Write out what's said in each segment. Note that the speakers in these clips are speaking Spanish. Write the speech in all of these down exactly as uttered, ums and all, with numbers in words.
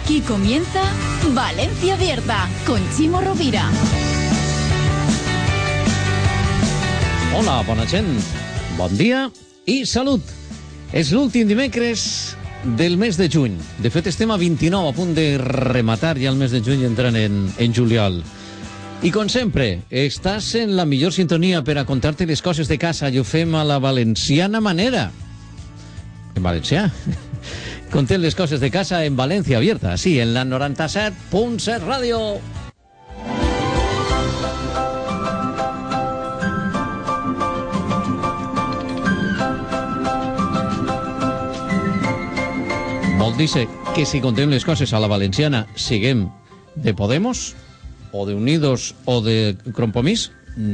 Aquí comienza Valencia Abierta con Chimo Rovira. Hola, bona gent. Bon dia i salut. És l'últim dimecres del mes de juny. De fet, estem a vint-i-nou, a punt de rematar ja el mes de juny entrant en, en juliol. I com sempre, estàs en la millor sintonia per a contar-te les coses de casa i ho fem a la valenciana manera. En valencià? Contem les coses de casa en Valencia Abierta, sí, en la noranta-set punt set ràdio. Vol dir que si contem les coses a la valenciana siguem de Podemos, o de Unidos, o de Compromís?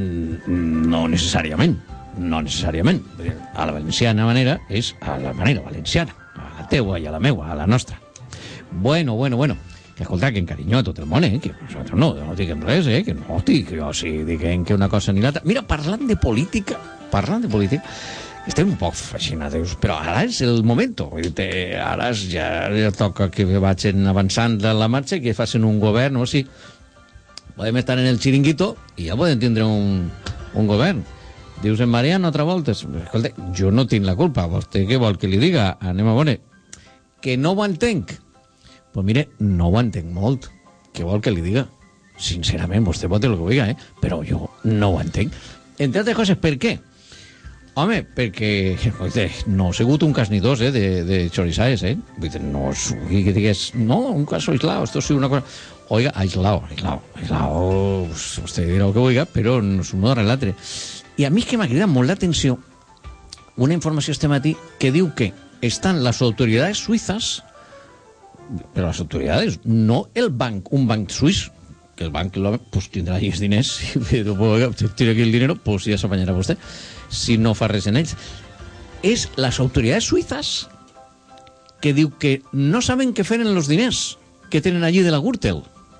No necessàriament, no necessàriament. A la valenciana manera és a la manera valenciana, a la teua i a la meua, a la nostra. Bueno, bueno, bueno, que escolta, que encarinyo a tot el món, eh? Que nosaltres no, no diguem res, eh? Que no, que jo sí diguem que una cosa ni l'altra. Mira, parlant de política, parlant de política, estem un poc fascinats, però ara és el moment. Ara ja, ja toca que vagin avançant de la marxa, que facin un govern, o sigui, podem estar en el xiringuito i ja podem tindre un, un govern. Dius en Mariano altra volta, escolta, jo no tinc la culpa, vostè què vol que li diga? Anem a veure. Que no ho entenc? Doncs pues mire, no ho entenc molt. Què vol que li diga? Sincerament, vostè pot dir el que vulgui, eh? Però jo no ho entenc. Entre altres coses, per què? Home, perquè oite, no ha sigut un cas ni dos, eh, de, de chorizaes, eh? No és que digués, no, un cas aislado, esto sí una cosa... Oiga, aislado, aislado, aislado, usted dirà el que vulgui, però no és un darrere l'altre. I a mi és que m'ha cridat molt l'atenció una informació este matí que diu que estan les autoritats suïsses, però les autoritats, no el banc, un banc suís, que el banc pues, tindrà allí els diners, si tira aquí el dinero, pues ja s'apanyarà vostè, si no fa res en ells. És les autoritats suïsses que diu que no saben què fer en els diners que tenen allí de la Gürtel.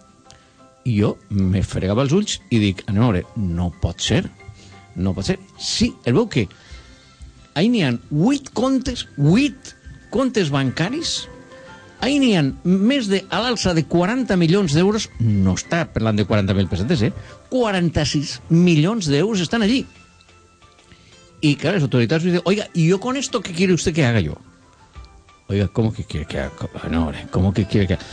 I jo me fregava els ulls i dic, a veure, no pot ser, no pot ser. Sí, el veu que ahí n'hi ha vuit comptes, vuit comptes bancaris, ahí n'hi ha més de, a l'alça de quaranta milions d'euros, no està parlant de quaranta mil pessetes, eh? quaranta-sis milions d'euros estan allí. Y claro, las autoridades dicen, oiga, ¿y yo con esto qué quiere usted que haga yo? Oiga, ¿cómo que quiere que haga? No, ¿cómo que quiere que haga?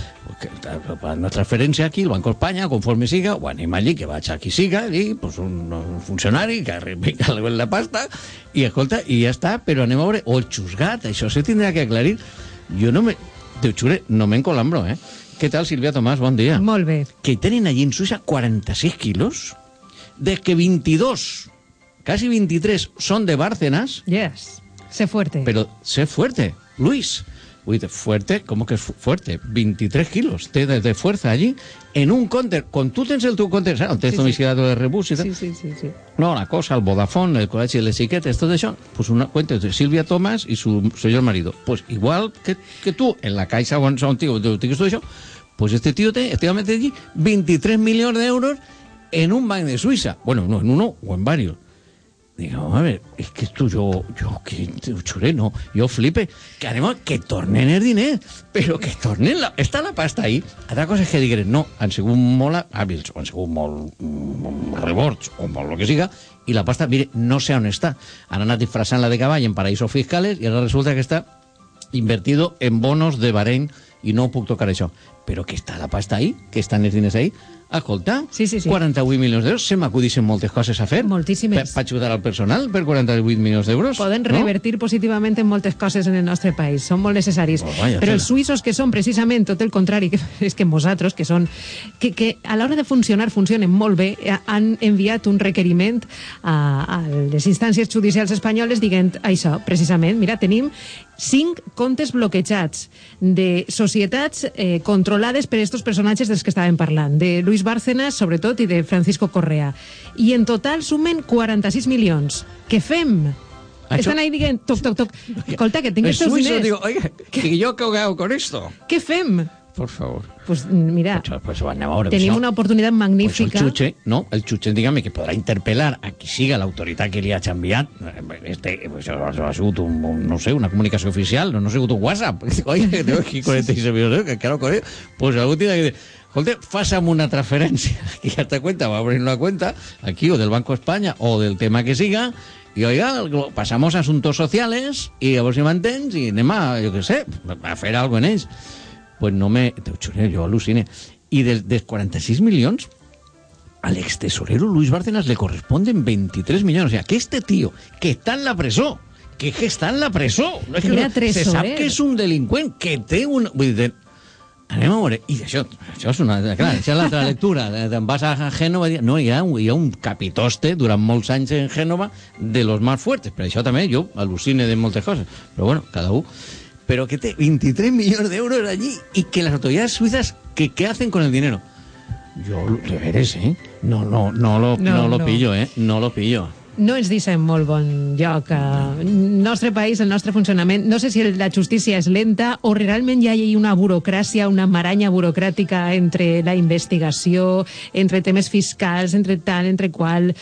Pues una transferència aquí, el Banco de España, conforme siga, o anem allí, que vaig aquí siga, i pues un, un funcionari que arribi la pasta, i escolta, i ja està, però anem a veure, o el xusgat, això se tindrà que aclarir. Jo no me... Déu xure, no m'encolambro, eh? Què tal, Sílvia Tomàs? Bon dia. Molt bé. Que tenen allí en Suïssa quaranta-sis quilos, de que veintidós, casi veintitrés, son de Bárcenas. Yes, sé fuerte. Pero sé fuerte, Luis. Uy, de fuerte, ¿cómo que es fu fuerte? veintitrés kilos de, de, de fuerza allí, en un counter. Con tú tens el tu counter, ¿sabes? Tens sí, domiciliado sí. de rebús y tal. Sí, sí, sí, sí. No, la cosa, el Vodafone, el College de les Xiquetes, todo eso, pues una cuenta de Silvia Tomás y su señor marido. Pues igual que, que tú, en la Caixa o en un tío, tienes todo eso, pues este tío te, este mete allí veintitrés millones de euros en un banco de Suiza. Bueno, no, en uno o en varios. Digo, a ver, és que esto jo, jo que xuré, no, jo flipe, que anem a que tornen el diner, però que tornen, la, està la pasta ahí. Altra cosa és que digueren, no, han sigut molt hàbils, o han sigut molt, molt rebords, o molt lo que siga, i la pasta, mire, no sé on està. Han anat disfrazant-la de cavall en paraïsos fiscales i ara resulta que està invertido en bonos de Bahrein i no puc tocar això. Però que està la pasta ahí, que estan els diners ahí. Escolta, sí, sí, sí. quaranta-vuit milions d'euros, se m'acudixen moltes coses a fer. Moltíssimes. Per ajudar al personal, per quaranta-vuit milions d'euros. Poden revertir no? positivament en moltes coses en el nostre país, són molt necessaris. Oh, vaya, però els suïssos, que són precisament tot el contrari, que és que nosaltres, que són, que, que a l'hora de funcionar, funcionen molt bé, han enviat un requeriment a, a les instàncies judicials espanyoles dient això, precisament, mira, tenim cinc comptes bloquejats de societats eh, controlades per estos personatges dels que estàvem parlant, de Luis Bárcenas, sobretot, i de Francisco Correa. I en total sumen quaranta-sis milions. Què fem? Això... Estan ahí dient, toc, toc, toc. Escolta, que tinc estos diners. Digo, oiga, que yo qué hago con esto. Què fem? por favor. Pues mira, pues, pues anem a veure, tenim això. una oportunitat magnífica. Pues el jutge, no, el jutge, diguem, que podrà interpel·lar a qui siga l'autoritat que li ha enviat. Este, pues, això ha sigut un, un, no sé, una comunicació oficial, no, no ha sigut un WhatsApp. Oye, que tengo aquí cuarenta y seis minutos, que claro, con él. Pues algú tiene que dir, escolta, fásame una transferència. Y ya te cuenta, va a abrir una cuenta, aquí, o del Banco España, o del tema que siga, y oiga, pasamos a asuntos sociales, y a ver si m'entens, y anem a, jo què sé, a fer algo en ells. Pues no me... Te juro, yo alucine. Y de, de cuarenta-sis milions, al extesorero Luis Bárcenas le corresponden veintitrés millones. O sea, que este tío, que está en la presó, que, que está en la presó, no es que no, se sap que és un delinqüent, que té un... Vull dir, anem a veure, i això, això és una... Clar, això és l'altra lectura. Te'n vas a Gènova, no, hi ha, hi ha un capitoste durant molts anys en Gènova de los más fuertes, però això també jo al·lucine de moltes coses. Però bueno, cada un... Pero que te veintitrés millones de euros allí y que las autoridades suizas, que, ¿qué hacen con el dinero? Yo, de veres, ¿eh? No, no, no lo, no, no lo no. pillo, ¿eh? No lo pillo. No ens deixa en molt bon lloc. El nostre país, el nostre funcionament, no sé si la justícia és lenta o realment ja hi ha una burocràcia, una maranya burocràtica entre la investigació, entre temes fiscals, entre tal, entre qual...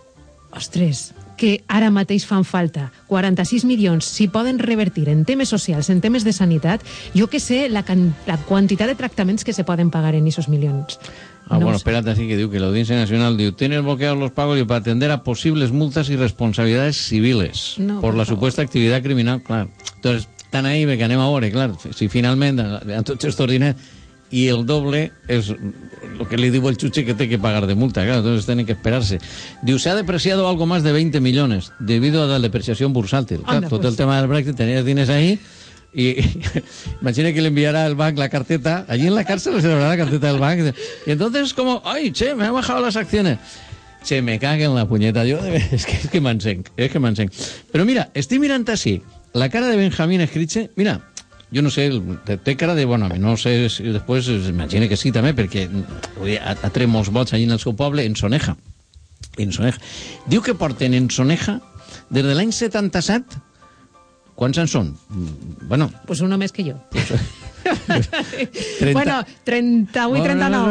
Ostres, que ara mateix fan falta quaranta-sis milions, si poden revertir en temes socials, en temes de sanitat, jo que sé la, can la quantitat de tractaments que se poden pagar en esos milions. Ah, no bueno, espérate, así que digo que la Audiencia Nacional diu, tienes bloqueados los pagos y para atender a posibles multas y responsabilidades civiles no, por, por la favor. Supuesta actividad criminal, claro. Entonces, están ahí, que anem a veure, claro, si finalment han tots estos diners y el doble es lo que le digo el chuche que tiene que pagar de multa, claro, entonces tienen que esperarse. Diu, se ha depreciado algo más de veinte millones debido a la depreciación bursátil. Claro, Anda, todo pues. El tema del Brexit, tenías diners ahí y imagina que le enviará al banco la carteta, allí en la cárcel se le dará la carteta del banco y entonces como, ay, che, me han bajado las acciones. Che, me cague en la puñeta, yo es que, es que m'encenc, es que m'encenc. Pero mira, estoy mirando así, la cara de Benjamín Escriche, mira, jo no sé, té cara de bon home, no sé si després, imagina que sí també, perquè ha, ha tret molts vots allà en el seu poble, en Soneja. En Soneja. Diu que porten en Soneja, des de l'any setanta-set, quants en són? Bueno... Pues uno més que jo. trenta... Bueno, trenta-vuit, trenta-nou.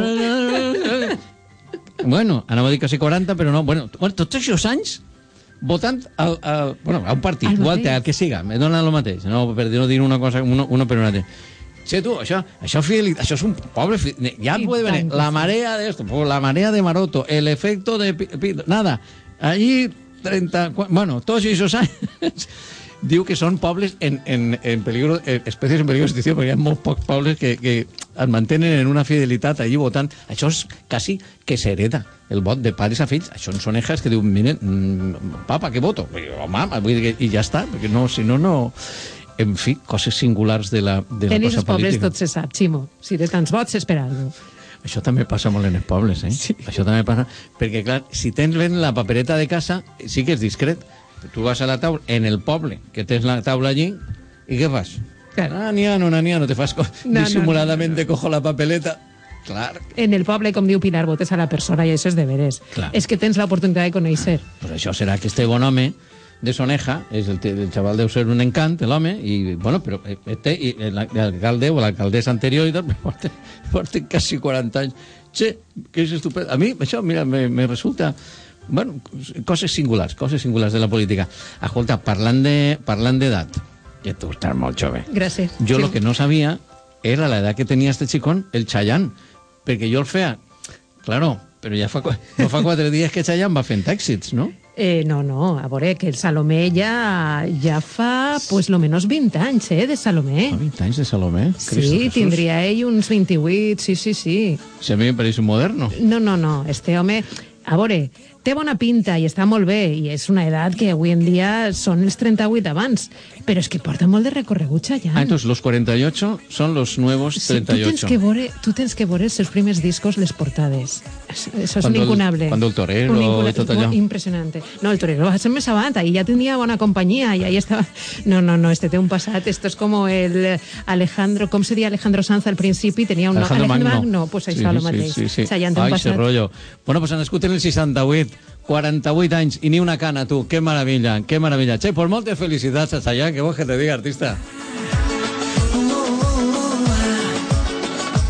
Bueno, anava a dir quasi quaranta, però no. Bueno, tots aquests anys votant al, al, bueno, a un partit, igual al que siga, me dona el mateix, no, per no dir una cosa, uno, uno per una altra. Sí, tu, això, això, fidel, això és un pobre... Ja puede venir la marea de esto, la marea de Maroto, el efecto de... Nada, allí treinta... Bueno, tots aquests anys... Diu que són pobles en, en, en peligro, en espècies en peligro d'extinció, perquè hi ha molts pocs pobles que, que es mantenen en una fidelitat allí votant. Això és quasi que s'hereda el vot de pares a fills. Això en Sonejas que diuen, miren, mmm, papa, què voto? Home, vull dir que, i ja està, perquè no, si no, no... En fi, coses singulars de la, de la cosa política. En els pobles tot se sap, Ximo. Si de tants vots s'espera alguna cosa. Això també passa molt en els pobles, eh? Sí. Això també passa... Perquè, clar, si tens ben la papereta de casa, sí que és discret. Tu vas a la taula, en el poble, que tens la taula allí, i què fas? Claro. Ah, n'hi ha, no, n'hi ha, no te fas... No, dissimuladamente no, no, no. Cojo la papeleta... Clar. En el poble, com diu Pilar, votes a la persona i això és de veres. Clar. És que tens l'oportunitat de conèixer. Pues això serà que este bon home de Soneja, és el, el xaval deu ser un encant, l'home, i, bueno, però este, i l'alcalde o l'alcaldessa anterior i tot, porten, porten quasi quaranta anys. Che, que és estupendo. A mi, això, mira, me, me resulta... Bueno, coses singulars, coses singulars de la política. Escolta, parlant de parlant d'edat, que tu estàs molt jove. Gràcies. Jo el sí. que no sabia era l'edat que tenia este xicón, el Chayanne, perquè jo el feia... Claro, però ja fa, no fa quatre dies que Chayanne va fent èxits, no? Eh, no, no, a veure, que el Salomé ja, ja fa, pues, lo menos vint anys, eh, de Salomé. Fa vint anys de Salomé? Sí, Cristo tindria ell uns vint-i-vuit, sí, sí, sí. Si a mi me pareix un moderno. No, no, no, este home... A veure, té bona pinta i està molt bé, i és una edat que avui en dia són els trenta-vuit abans, però és que porta molt de recorregut, Chayanne. Ah, entonces los cuarenta y ocho son los nuevos treinta y ocho. Sí, tu tens que veure, tu tens que veure els seus primers discos, les portades. Això és cuando incunable. El, cuando el Torero i tot allò. Impressionante. No, el Torero va ser més avant, ahí ja tenia bona companyia, i ahí estava... No, no, no, este té un passat, esto es como el Alejandro, com se diu Alejandro Sanz al principi, tenia un... Alejandro, Alejandro Magno. Magno, pues això sí, lo mateix. Sí, sí, sí. Chayanne té un Ai, passat. ese rollo. Bueno, pues han nascut en el seixanta-vuit, quaranta-vuit anys i ni una cana, tu. Qué maravilla, qué maravilla. Che, pues moltes felicitats a Chayanne, que vos que te diga, artista.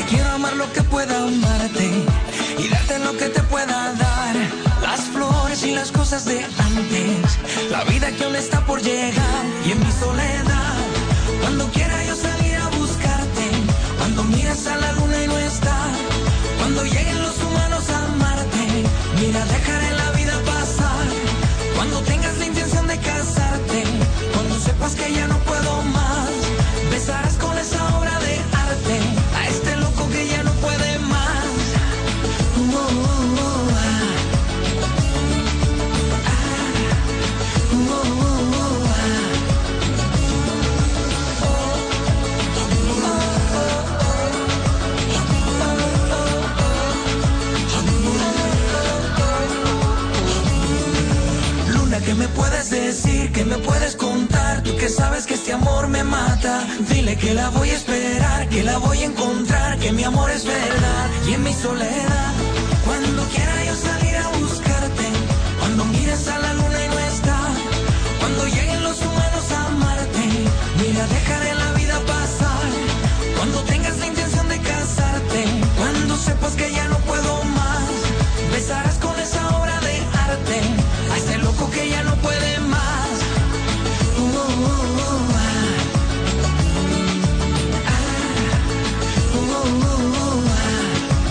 quiero amar lo que pueda amarte y darte lo que te pueda dar. Las flores y las cosas de antes, la vida que aún está por llegar. Y en mi soledad, cuando quiera yo salir a buscarte, cuando miras a la luna y no está, cuando lleguen los humanos a amarte, mira, dejaré la vida pasar. Cuando tengas la intención de casarte, cuando sepas que ya no puedo más, besarás con esa obra de arte a este loco que ya no puede más. Uh, uh, uh, ah. Uh, uh, uh, ah. Luna, ¿qué me puedes decir? ¿Qué me puedes contar? Tú que sabes que este amor me mata. Dile que la voy a esperar, que la voy a encontrar, que mi amor es verdad. Y en mi soledad, cuando quiera yo salir a buscarte, cuando mires a la luna y no está, cuando lleguen los humanos a amarte, mira, dejaré la vida pasar. Cuando tengas la intención de casarte, cuando sepas que ya no puedo más, besarás con esa obra de arte a este loco que ya no puede más. Uh, uh, uh, uh, ah. Ah. Uh, uh, uh, ah.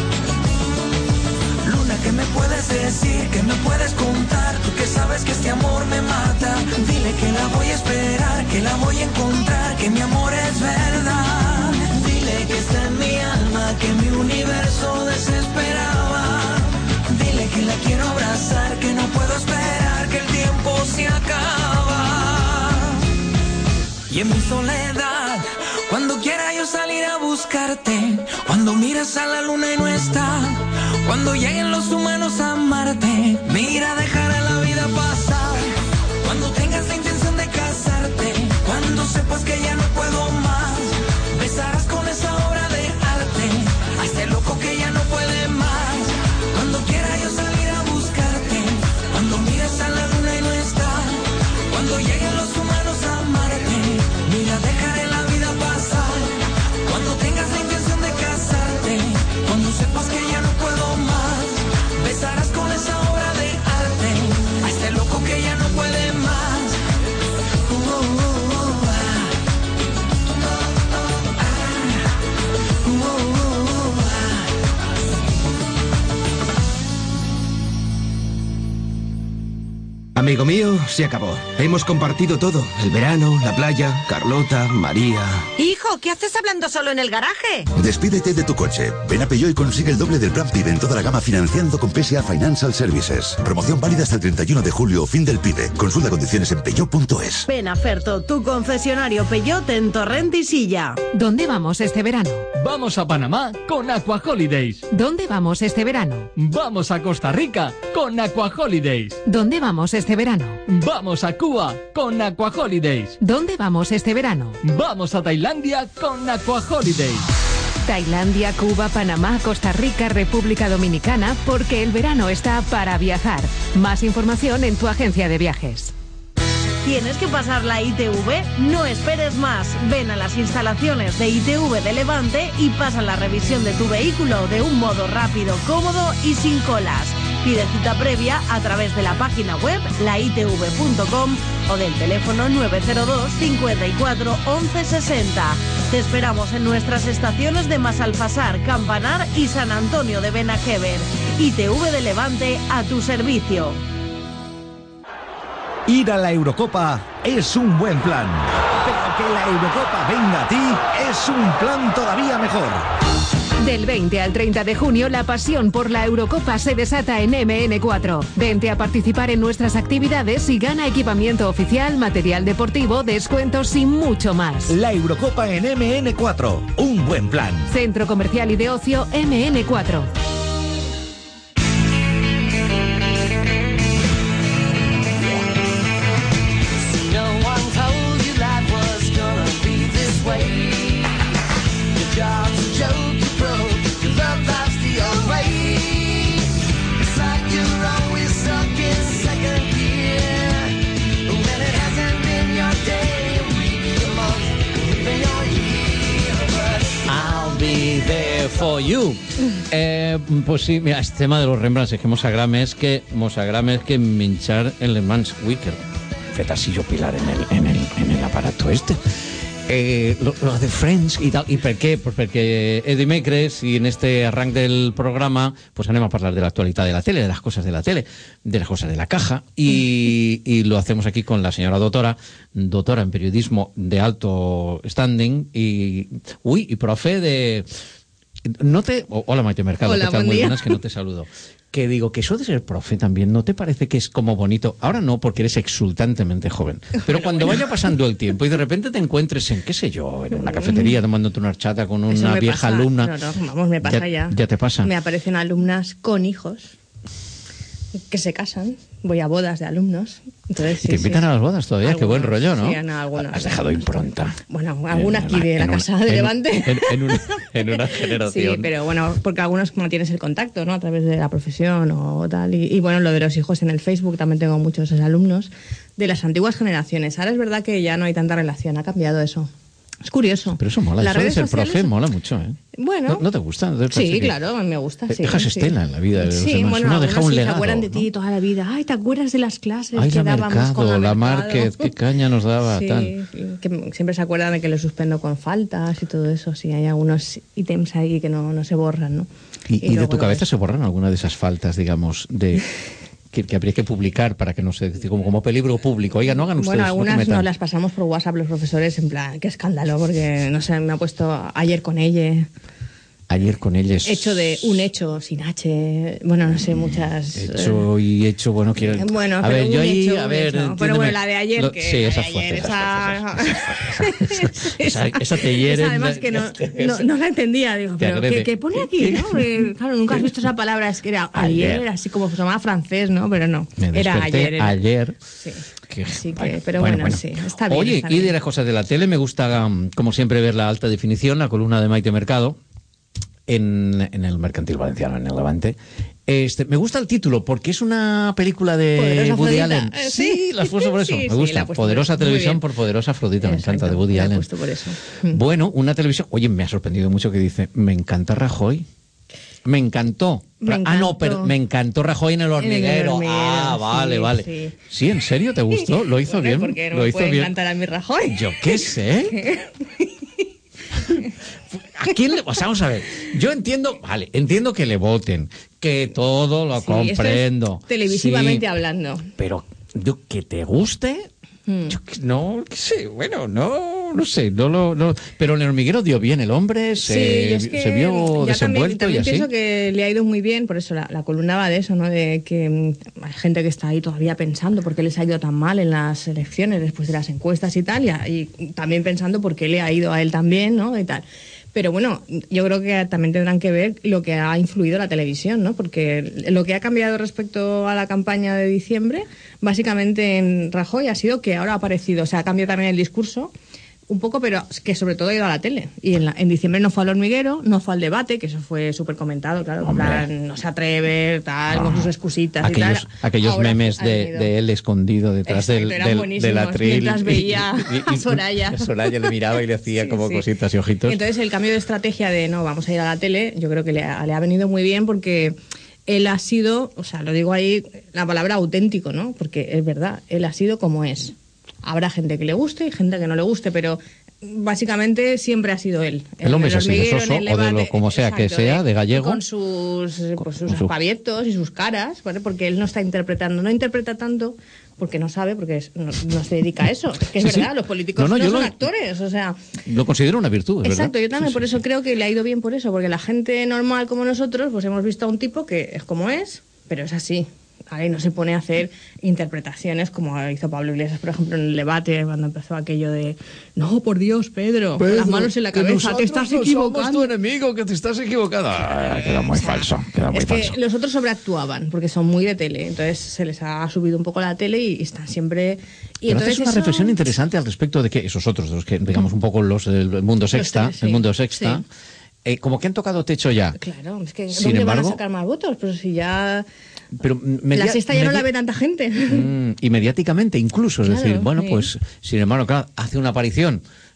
Luna, ¿qué me puedes decir? ¿Qué me puedes contar? Tú que sabes que este amor me mata. Dile que la voy a esperar, que la voy a encontrar, que mi amor es verdad. Dile que está en mi alma, que mi universo desesperaba. Dile que la quiero abrazar, que no puedo esperar, que el tiempo se acaba. Y en mi soledad, cuando quiera yo salir a buscarte, cuando miras a la luna y no está, cuando lleguen los humanos a amarte, mira, dejará la vida pasar. Cuando tengas la intención de casarte, cuando sepas que ya no puedo más, besarás con esa obra de arte a este loco que ya no puede más. Cuando quiera yo salir a buscarte, cuando mires a la luna y no está, cuando lleguen los humanos a amarte, mira, dejaré la vida pasar. Cuando tengas la intención de casarte, cuando sepas que ya no puedo más, besarás con esa obra de arte a este loco que ya no puede más. Uh, uh, uh, ah. Ah. Uh, uh, uh, ah. Amigo mío, se acabó. Hemos compartido todo. El verano, la playa, Carlota, María... Hijo, ¿qué haces hablando solo en el garaje? Despídete de tu coche. Ven a Peugeot y consigue el doble del plan PIB en toda la gama financiando con P S A Financial Services. Promoción válida hasta el treinta y uno de julio, fin del PIB. Consulta condiciones en peugeot punto es. Ven a Ferto, tu concesionario Peugeot en Torrent y Silla. ¿Dónde vamos este verano? Vamos a Panamá con Aqua Holidays. ¿Dónde vamos este verano? Vamos a Costa Rica con Aqua Holidays. ¿Dónde vamos este verano? Vamos a Cuba con Aqua Holidays. ¿Dónde vamos este verano? Vamos a Tailandia con Aqua Holidays. Tailandia, Cuba, Panamá, Costa Rica, República Dominicana, porque el verano está para viajar. Más información en tu agencia de viajes. ¿Tienes que pasar la I T V? No esperes más. Ven a las instalaciones de I T V de Levante y pasa la revisión de tu vehículo de un modo rápido, cómodo y sin colas. Pide cita previa a través de la página web la i t v punto com o del teléfono nueve cero dos, cincuenta y cuatro, once sesenta. Te esperamos en nuestras estaciones de Masalfasar, Campanar y San Antonio de Benajever. I T V de Levante a tu servicio. Ir a la Eurocopa es un buen plan, pero que la Eurocopa venga a ti es un plan todavía mejor. Del veinte al treinta de junio, la pasión por la Eurocopa se desata en eme ene cuatro. Vente a participar en nuestras actividades y gana equipamiento oficial, material deportivo, descuentos y mucho más. La Eurocopa en eme ene cuatro, un buen plan. Centro Comercial y de Ocio eme ene cuatro. for you. Eh, pues sí, mira, este tema de los Rembrandts es que mos agrama es que mos agrama es que minchar el Mans Wicker. Fetasillo pilar en el, en el, en el aparato este. Eh, lo, lo de Friends y tal. ¿Y por qué? Pues porque he dimecres y en este arranque del programa pues anem a hablar de la actualidad de la tele, de las cosas de la tele, de las cosas de la caja y, y lo hacemos aquí con la señora doctora, doctora en periodismo de alto standing y, uy, y profe de... No te... Oh, hola Maite Mercado, hola, ¿qué tal? Buen Muy día. buenas, que no te saludo. Que digo, que eso de ser profe también, ¿no te parece que es como bonito? Ahora no, porque eres exultantemente joven. Pero bueno, cuando bueno. vaya pasando el tiempo y de repente te encuentres en, qué sé yo, en una cafetería tomándote una horchata con una vieja pasa. alumna... No, no, vamos, me pasa ya, ya. ¿Ya te pasa? Me aparecen alumnas con hijos que se casan. Voy a bodas de alumnos. Entonces, sí, ¿Te invitan sí. a las bodas todavía? Algunos, qué buen rollo, ¿no? Sí, no, algunos. Has dejado impronta. Bueno, alguna aquí de la una, casa de en, Levante. En, en, una, en una generación. Sí, pero bueno, porque algunos mantienes el contacto, ¿no? A través de la profesión o tal. Y, y bueno, lo de los hijos en el Facebook, también tengo muchos alumnos de las antiguas generaciones. Ahora es verdad que ya no hay tanta relación, ha cambiado eso. Es curioso. Pero eso mola, Las eso de redes ser sociales... profe mola mucho, ¿eh? Bueno. ¿No, no te gusta? ¿No te Sí, que claro, me gusta, sí. Dejas sí. estela en la vida de los sí, demás. bueno, Uno deja un sí legado, se acuerdan de ¿no? ti toda la vida. Ay, ¿te acuerdas de las clases Ay, que la dábamos mercado, con la, la mercado? market, qué caña nos daba, Sí, tal. que siempre se acuerdan de que lo suspendo con faltas y todo eso. Sí, hay algunos ítems ahí que no, no se borran, ¿no? ¿Y, y, y de tu cabeza ves. se borran alguna de esas faltas, digamos, de... Que, que habría que publicar para que no se como, como peligro público? Oiga, no hagan ustedes. Bueno, algunas no nos las pasamos por WhatsApp los profesores en plan, qué escándalo, porque no sé, me ha puesto ayer con ella. Ayer con ellos. Hecho de un hecho sin H, bueno, no sé, muchas. Hecho y hecho, bueno, quiero. Bueno, a pero ver, un yo ahí, hecho, a ver. hecho. Pero bueno, la de ayer, lo, que. sí, esa de fuerte. ayer, Esa, esa, esa, esa, esa te hieren. Esa además que no, no, no la entendía, digo, pero ¿qué, ¿qué pone aquí? ¿No? Porque, claro, nunca has visto esa palabra, es que era ayer, ayer así como se llamaba francés, ¿no? Pero no, era ayer. Era. Ayer. Sí. Que, Así que, bueno, pero bueno, bueno, bueno, sí, está bien. Oye, está y bien. de las cosas de la tele, me gusta, como siempre, ver la alta definición, la columna de Maite Mercado. En, en el Mercantil Valenciano, en el Levante. Este, me gusta el título porque es una película de Poderosa Woody Afrodita. Allen. Eh, Sí, sí. la has puesto por eso. Sí, me sí, gusta. la he puesto Poderosa por eso. Muy televisión bien. por Poderosa Afrodita. Me encanta, de Exacto, Woody la he Allen. puesto por eso. Bueno, una televisión. Oye, me ha sorprendido mucho que dice: me encanta Rajoy. Me encantó. Me Ah, no, encantó. pero me encantó Rajoy en el hormiguero. En el hormiguero, ah, vale, sí, vale. sí. Sí, ¿en serio te gustó? ¿Lo hizo Bueno, bien? porque no ¿Lo me hizo puede bien? encantar a mi Rajoy. Yo qué sé. ¿A quién le, o sea, vamos a ver, yo entiendo, vale, entiendo que le voten, que todo lo Sí, comprendo. esto es televisivamente sí, hablando. pero yo que te guste, Hmm. yo que- no, qué sé, bueno, no, no sé, no lo, no, pero en el hormiguero dio bien el hombre, se, Sí, yo es que se vio ya desenvuelto también, también y así. pienso que le ha ido muy bien, por eso la, la columna va de eso, ¿no? De que mm, hay gente que está ahí todavía pensando por qué les ha ido tan mal en las elecciones después de las encuestas y tal, y, a- y también pensando por qué le ha ido a él también, ¿no? Y tal. Pero bueno, yo creo que también tendrán que ver lo que ha influido la televisión, ¿no? Porque lo que ha cambiado respecto a la campaña de diciembre, básicamente en Rajoy ha sido que ahora ha aparecido, o sea, ha cambiado también el discurso un poco, pero que sobre todo ha ido a la tele. Y en, la, en diciembre no fue al hormiguero, no fue al debate, que eso fue súper comentado, claro, en plan, no se atreve, tal, con sus excusitas Aquellos, y tal. aquellos Ahora memes ha de, venido. de él escondido detrás Exacto, del, eran del, buenísimos, del atril. mientras veía a Soraya. Soraya le miraba y le hacía Sí, como sí. cositas y ojitos. Entonces el cambio de estrategia de no, vamos a ir a la tele, yo creo que le ha, le ha venido muy bien porque él ha sido, o sea, lo digo ahí, la palabra auténtico, ¿no? Porque es verdad, él ha sido como es. Habrá gente que le guste y gente que no le guste, pero básicamente siempre ha sido él. El hombre es así, de hormiguero, soso, en el o de lo debate, como sea que exacto, sea, de gallego. Con sus, pues, sus con su- aspavientos y sus caras, ¿vale? Porque él no está interpretando, no interpreta tanto porque no sabe, porque es- no, no se dedica a eso. Es que es Sí, sí. verdad, los políticos No, no, no, yo son lo- actores, o sea... Lo considero una virtud, ¿es Exacto, verdad? yo también Sí, por sí, eso sí. creo que le ha ido bien por eso, porque la gente normal como nosotros, pues hemos visto a un tipo que es como es, pero es así. ¿Vale? Y no se pone a hacer interpretaciones como hizo Pablo Iglesias, por ejemplo, en el debate, cuando empezó aquello de no, por Dios, Pedro, con las manos en la cabeza, te estás equivocando. Somos tu enemigo, que te estás equivocando. Ah, queda muy falso, queda muy Es que falso. los otros sobreactuaban, porque son muy de tele, entonces se les ha subido un poco la tele y, y están siempre... Y Pero entonces haces una eso- reflexión interesante al respecto de que esos otros, de los que digamos un poco los del mundo sexta, Los tres, sí. el mundo sexta, Sí. eh, como que han tocado techo ya. Claro, es que Sin ¿dónde van embargo- a sacar más votos? Pero si ya... Pero media- la sexta ya no media- la ve tanta gente. Mm, y mediáticamente incluso, es Claro, decir, bueno, sí. pues, sin embargo, claro, hace una aparición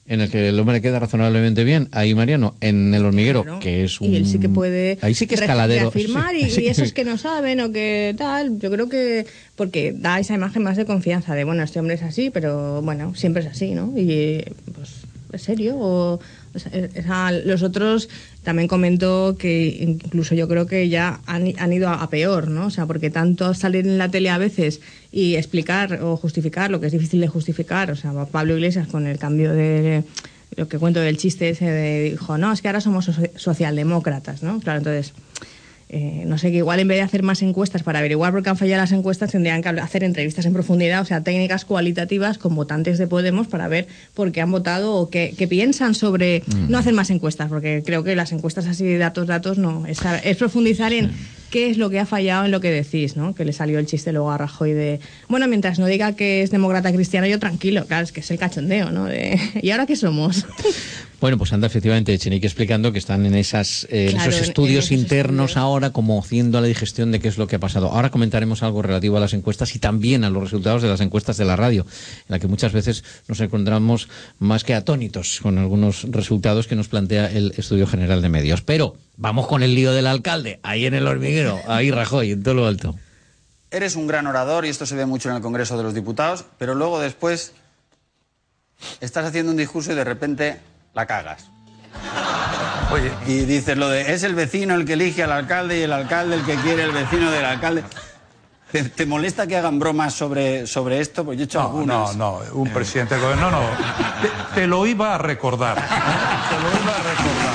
en el que el hombre queda razonablemente bien. Ahí Mariano, en El Hormiguero, Claro. que es un... Y él sí que puede ahí sí que es caladero. afirmar y, y esos que no saben o que tal, yo creo que porque da esa imagen más de confianza de, bueno, este hombre es así, pero bueno, siempre es así, ¿no? Y pues, ¿es serio? O, o sea, esa, los otros también comentó que incluso yo creo que ya han, han ido a, a peor, ¿no? O sea, porque tanto salir en la tele a veces y explicar o justificar lo que es difícil de justificar, o sea, Pablo Iglesias con el cambio de... lo que cuento del chiste ese de, dijo, no, es que ahora somos so- socialdemócratas, ¿no? Claro, entonces, eh, no sé, que igual en vez de hacer más encuestas para averiguar por qué han fallado las encuestas, tendrían que hacer entrevistas en profundidad, o sea, técnicas cualitativas con votantes de Podemos para ver por qué han votado o qué, qué piensan sobre... Mm. No hacer más encuestas, porque creo que las encuestas así de datos, datos, no. Es, es profundizar en... Sí. ¿Qué es lo que ha fallado en lo que decís, ¿no? Que le salió el chiste luego a Rajoy de... Bueno, mientras no diga que es demócrata cristiano, yo tranquilo. Claro, es que es el cachondeo, ¿no? De, ¿y ahora qué somos? Bueno, pues anda efectivamente Echenique explicando que están en, esas, eh, claro, en esos estudios en esos internos estudios. ahora, como haciendo la digestión de qué es lo que ha pasado. Ahora comentaremos algo relativo a las encuestas y también a los resultados de las encuestas de la radio, en la que muchas veces nos encontramos más que atónitos con algunos resultados que nos plantea el Estudio General de Medios. Pero vamos con el lío del alcalde, ahí en El Hormiguero, ahí Rajoy, en todo lo alto. Eres un gran orador y esto se ve mucho en el Congreso de los Diputados, pero luego después estás haciendo un discurso y de repente la cagas. Oye, y dices lo de, es el vecino el que elige al alcalde y el alcalde el que quiere el vecino del alcalde. ¿Te, te molesta que hagan bromas sobre, sobre esto? Pues yo he hecho no, algunas. No, no, un presidente del gobierno, no, no. Te, te lo iba a recordar. ¿eh? Te lo iba a recordar.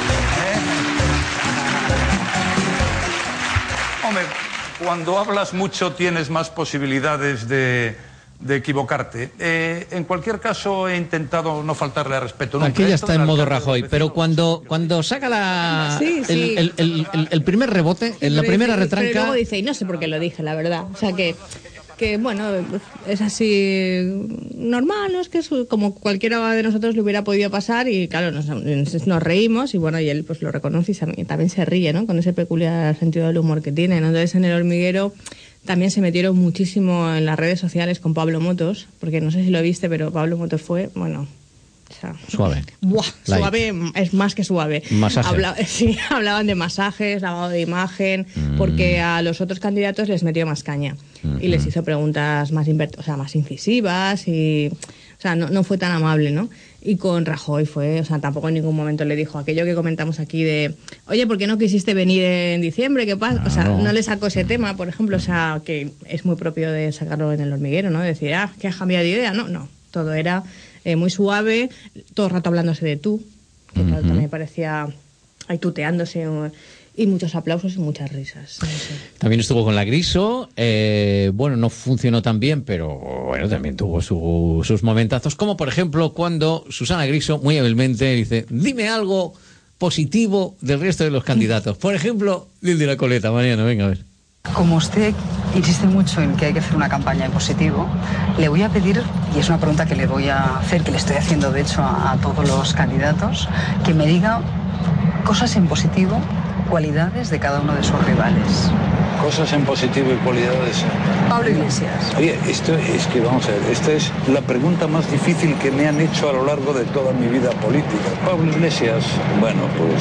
¿eh? Hombre, cuando hablas mucho tienes más posibilidades de... de equivocarte. Eh, en cualquier caso, he intentado no faltarle al respeto. Nunca. Aquí ya Esto está en modo alcalde, Rajoy, pero cuando, cuando saca la Sí, sí. El, el, el, el primer rebote, en la Pero primera dice- retranca... Pero luego dice, y no sé por qué lo dije, la verdad. O sea, que, que bueno, es así normal, ¿no? Es que es como cualquiera de nosotros le hubiera podido pasar y, claro, nos, nos reímos y, bueno, y él pues lo reconoce y también, también se ríe, ¿no? Con ese peculiar sentido del humor que tiene, ¿no? Entonces, en El Hormiguero también se metieron muchísimo en las redes sociales con Pablo Motos, porque no sé si lo viste, pero Pablo Motos fue, bueno... O sea, Suave. Buah, Light. suave, es más que suave. Masaje. Habla- sí, hablaban de masajes, lavado de imagen, Mm. porque a los otros candidatos les metió más caña Mm-hmm. y les hizo preguntas más invert- o sea, más incisivas y, o sea, no, no fue tan amable, ¿no? Y con Rajoy fue, o sea, tampoco en ningún momento le dijo aquello que comentamos aquí de, oye, ¿por qué no quisiste venir en diciembre? ¿Qué pasa? O sea, Claro. no le sacó ese tema, por ejemplo, o sea, que es muy propio de sacarlo en El Hormiguero, ¿no? Decir, ah, que has cambiado de idea. No, no, todo era eh, muy suave, todo el rato hablándose de tú, que claro, Ujú. también parecía ahí tuteándose, o- y muchos aplausos y muchas risas. No sé. También estuvo con la Griso, eh, bueno, no funcionó tan bien, pero bueno, también tuvo su- sus momentazos, como por ejemplo cuando Susana Griso muy hábilmente dice, dime algo positivo del resto de los candidatos. Por ejemplo, Lil de la Coleta, Mariano, venga a ver. Como usted insiste mucho en que hay que hacer una campaña en positivo, le voy a pedir, y es una pregunta que le voy a hacer, que le estoy haciendo de hecho a, a todos los candidatos, que me diga cosas en positivo, cualidades de cada uno de sus rivales. Cosas en positivo y cualidades. Pablo Iglesias. Oye, esto es que vamos a ver, esta es la pregunta más difícil que me han hecho a lo largo de toda mi vida política. Pablo Iglesias, bueno, pues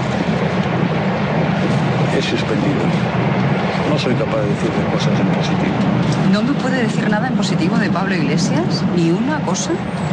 he suspendido. No soy capaz de decirle cosas en positivo. ¿No me puede decir nada en positivo de Pablo Iglesias? ¿Ni una cosa?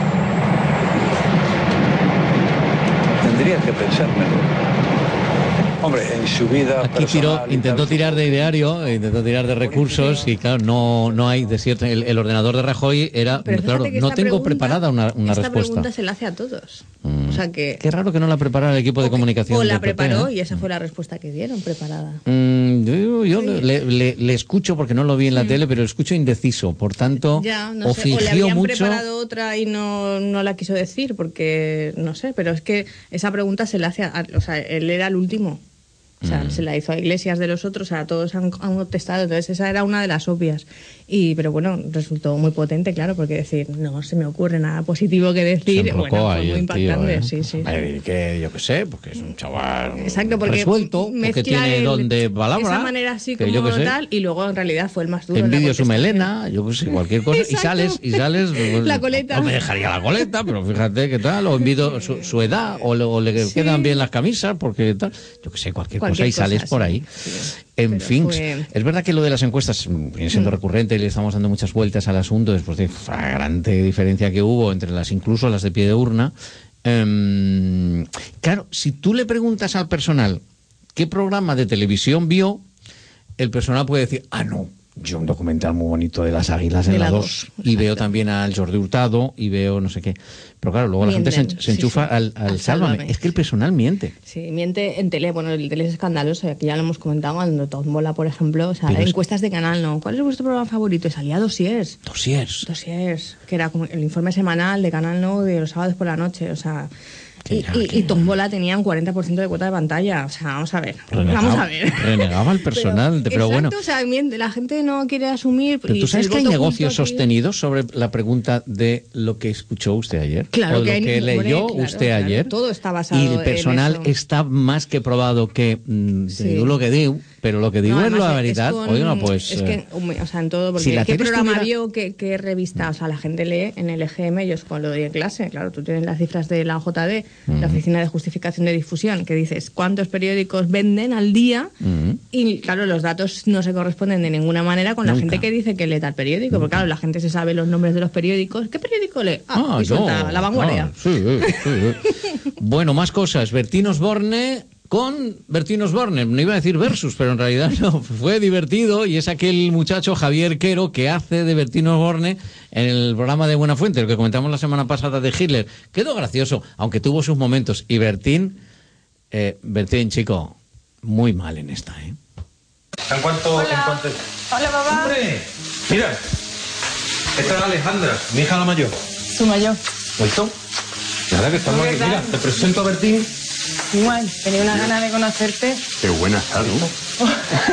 Tendría que pensármelo. Hombre, en su vida Aquí tiró, intentó tirar de ideario, intentó tirar de recursos y claro, no, no hay, de cierto, el, el ordenador de Rajoy era, Pero claro, fíjate que no esta tengo pregunta- preparada una, una esta respuesta. pregunta se la hace a todos. Mm. O sea que... Qué raro que no la preparara el equipo de comunicación O la del P P, preparó ¿eh? y esa fue la respuesta que dieron, preparada. Mm, yo yo le, le- le escucho porque no lo vi en la tele, pero lo escucho indeciso. Por tanto, Ya, no o sé, o le fingió habían mucho. preparado otra y no, no la quiso decir porque, no sé, pero es que esa pregunta se la hace, a, o sea, él era el último. O sea, Mm. se la hizo a Iglesias de los otros, o sea, todos han, han contestado, entonces esa era una de las obvias. Y, pero bueno, resultó muy potente, claro, porque decir, no se me ocurre nada positivo que decir. Bueno, fue muy impactante, tío, ¿eh? sí, sí. sí. Que yo qué sé, porque es un chaval Exacto, porque resuelto, porque tiene don de palabra. Esa manera así que como yo que tal, y luego en realidad fue el más duro. Envidio su melena, yo qué sé, cualquier cosa, y sales, y sales. La coleta. No me dejaría la coleta, pero fíjate qué tal, o envidio su, su edad, o le, o le sí. quedan bien las camisas, porque tal, yo qué sé, cualquier, cualquier cosa, y sales cosa, por ahí. Sí, sí. En pero fin, fue... es verdad que lo de las encuestas viene siendo mm. recurrente y le estamos dando muchas vueltas al asunto después de flagrante diferencia que hubo entre las, incluso las de pie de urna. Um, claro, si tú le preguntas al personal qué programa de televisión vio, el personal puede decir, ah, no, yo un documental muy bonito de las águilas en de la dos, y veo también al Jordi Hurtado y veo no sé qué. Pero claro, luego mienten, la gente se, se enchufa sí, sí. al, al, al Sálvame. Sálvame. Es que el personal miente. Sí, miente en tele. Bueno, el tele es escandaloso, aquí ya lo hemos comentado, cuando Tómbola, por ejemplo, o sea, pero encuestas es... de Canal No. ¿Cuál es vuestro programa favorito? Y salía Dossiers. Dossiers. Dossiers, que era como el informe semanal de Canal No de los sábados por la noche, o sea... Y, y, y Tómbola tenía un cuarenta por ciento de cuota de pantalla. O sea, vamos a ver. Renegaba, vamos a ver. Renegaba el personal. Pero, pero exacto, bueno. O sea, la gente no quiere asumir. Pero tú sabes que hay negocios sostenidos sobre la pregunta de lo que escuchó usted ayer. Claro, o que lo hay, que leyó claro, usted claro, ayer. Todo está basado y el personal en eso. Está más que probado que mm, sí. digo lo que digo, pero lo que digo no, es la verdad. Es con, Oiga, pues. Es que, o sea, en todo. Porque si ¿qué programa estuviera... vio? ¿Qué, ¿Qué revista? O sea, la gente lee en el E G M, ellos cuando lo doy en clase. Claro, tú tienes las cifras de la O J D, mm. la Oficina de Justificación de Difusión, que dices cuántos periódicos venden al día, mm. y claro, los datos no se corresponden de ninguna manera con la Nunca. gente que dice que lee tal periódico, Nunca. porque claro, la gente se sabe los nombres de los periódicos. ¿Qué periódico lee? Ah, ah y suelta no, La Vanguardia. Ah, sí, sí, sí. Bueno, más cosas. Bertín Osborne con Bertín Osborne, no iba a decir versus, pero en realidad no, fue divertido, y es aquel muchacho Javier Quero que hace de Bertín Osborne en el programa de Buenafuente, el que comentamos la semana pasada de Hitler. Quedó gracioso, aunque tuvo sus momentos, y Bertín, eh, Bertín, chico, muy mal en esta, ¿eh? ¿En cuanto, Hola. en cuanto... Hola, papá. ¡Hombre! Mira, esta es Alejandra, mi hija la mayor. ¿Su mayor? ¿Oísto? Nada, que estamos aquí. Mira, te presento a Bertín. Igual, tenía una gana de conocerte. Qué buena está, ¿no?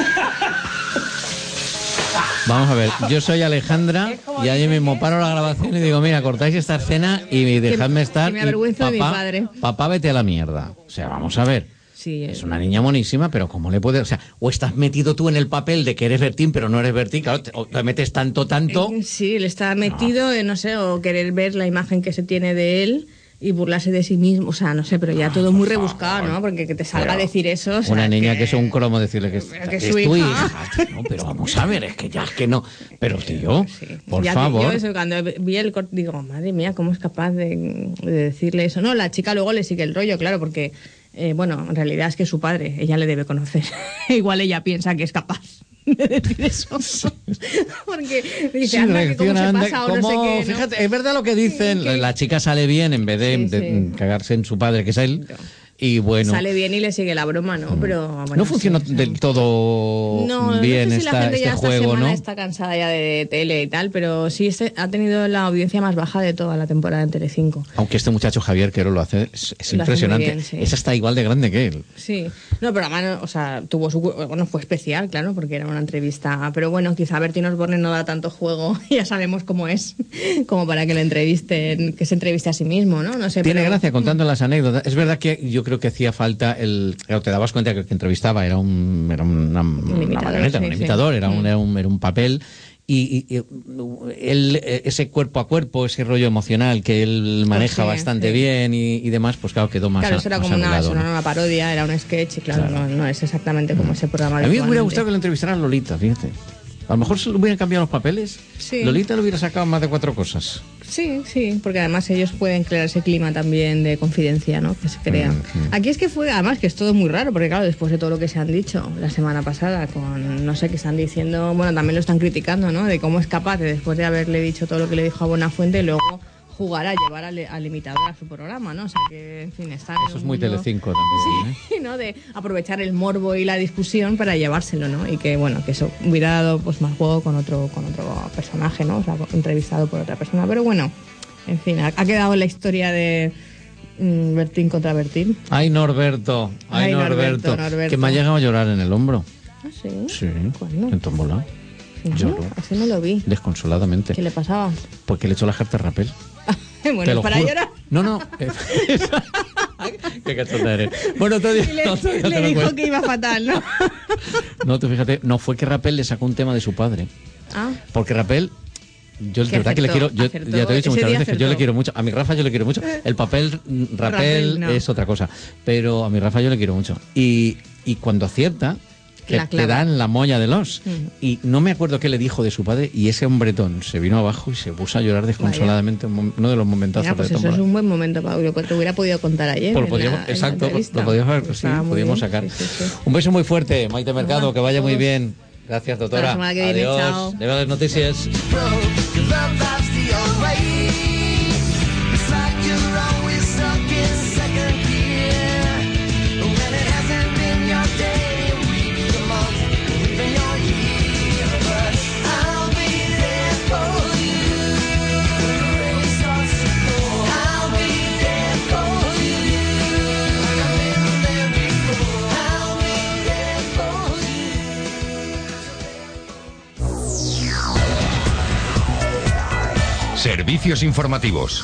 Vamos a ver, yo soy Alejandra y allí mismo paro la grabación y digo, mira, cortáis esta escena y dejadme estar. Que me avergüenzo papá, de mi padre. Papá, vete a la mierda. O sea, vamos a ver. Sí, es una niña monísima, pero ¿cómo le puede...? O sea, o estás metido tú en el papel de que eres Bertín, pero no eres Bertín, claro, te, o te metes tanto, tanto... Sí, él está metido, no. en, no sé, o querer ver la imagen que se tiene de él y burlarse de sí mismo, o sea, no sé, pero ya ah, todo muy rebuscado, favor. ¿no? Porque que te salga a decir eso... O sea, una niña que... que es un cromo decirle que es, que es su tu hija. hija. No, pero vamos a ver, es que ya es que no... Pero, tío, sí. por ya favor... Yo eso, cuando vi el corte, digo, madre mía, ¿cómo es capaz de, de decirle eso? No, la chica luego le sigue el rollo, claro, porque... Eh, bueno, en realidad es que su padre, ella le debe conocer. Igual ella piensa que es capaz de decir eso. Porque dice, sí, anda, que cómo se pasa o no sé qué. ¿no? Fíjate, es verdad lo que dicen, ¿Qué? la chica sale bien en vez de, sí, de sí. cagarse en su padre, que es él. No. Y bueno, sale bien y le sigue la broma, ¿no? Pero bueno, no funcionó sí, del todo no, bien no sé si esta, la gente este ya esta juego, semana ¿no? Está cansada ya de tele y tal, pero sí este, ha tenido la audiencia más baja de toda la temporada en Telecinco. Aunque este muchacho Javier Quero lo hace, es, es lo impresionante. Hace muy bien, sí. Esa está igual de grande que él. Sí, no, pero además, o sea, tuvo su, bueno, fue especial, claro, porque era una entrevista, pero bueno, quizá Bertín Osborne no da tanto juego, ya sabemos cómo es, como para que lo entrevisten, que se entreviste a sí mismo, ¿no? No sé. Tiene pero... gracia contando las anécdotas. Es verdad que yo creo que hacía falta el, claro, te dabas cuenta que el que entrevistaba era un, era una, un imitador, una marioneta, sí, un imitador, sí. era, un, era, un, era un papel. Y, y, y él, ese cuerpo a cuerpo, ese rollo emocional que él maneja pues sí, bastante sí. bien y, y demás, pues claro, quedó más. Claro, eso era más como una, anulado, una ¿no? nueva parodia, era un sketch y claro, claro. No, no es exactamente como ese programa de A mí me hubiera Juan gustado que lo entrevistaran Lolita, fíjate. A lo mejor se le hubieran cambiado los papeles. Sí. Lolita le hubiera sacado más de cuatro cosas. Sí, sí, porque además ellos pueden crear ese clima también de confidencia, ¿no? Que se crea. Mm-hmm. Aquí es que fue, además, que es todo muy raro, porque claro, después de todo lo que se han dicho la semana pasada, con, no sé, qué están diciendo, bueno, también lo están criticando, ¿no? De cómo es capaz de, después de haberle dicho todo lo que le dijo a Buenafuente, luego jugar a llevar al, al imitador a su programa, ¿no? O sea que, en fin, están Eso es muy mundo... Telecinco también, sí, ¿eh? ¿no? De aprovechar el morbo y la discusión para llevárselo, ¿no? Y que, bueno, que eso hubiera dado pues más juego con otro, con otro personaje, ¿no? O sea, entrevistado por otra persona. Pero bueno, en fin, ha, ha quedado la historia de mm, Bertín contra Bertín. Ay, Norberto, ay, ay Norberto, Norberto, Norberto, que me ha llegado a llorar en el hombro. ¿Ah, sí? Sí, ¿Cuándo? en Tómbola. Lloró. Así no lo vi. Desconsoladamente. ¿Qué le pasaba? Porque le echó la jarta rapel. Bueno, para juro. llorar. No, no. Qué cachonda eres. Bueno, te digo. Y le, no, te, le te dijo cuento. que iba fatal, ¿no? No, tú fíjate, no fue que Rapel le sacó un tema de su padre. Ah. Porque Rapel, yo de Que verdad que le quiero, acertó, yo acertó. ya te he dicho Ese muchas día veces que yo acertó. le quiero mucho. A mi Rafa yo le quiero mucho. El papel mm, Rapel, Rapel, no. es otra cosa. Pero a mi Rafa yo le quiero mucho. Y, y cuando acierta, que La te clava. dan la molla de los. Mm. Y no me acuerdo qué le dijo de su padre. Y ese hombretón se vino abajo y se puso a llorar desconsoladamente. Un mom- uno de los momentazos Mira, pues de eso tómbola. es un buen momento, Pablo, que te hubiera podido contar ayer. Pues en podríamos- la- en la exacto, entrevista. lo podíamos haber, sí, Estaba muy podíamos bien. sacar. Sí, sí, sí. Un beso muy fuerte, Maite Mercado, Bueno, que vaya muy todos. bien. Gracias, doctora. Hasta la semana que viene, Adiós. chao. Llega las noticias. Servicios informativos.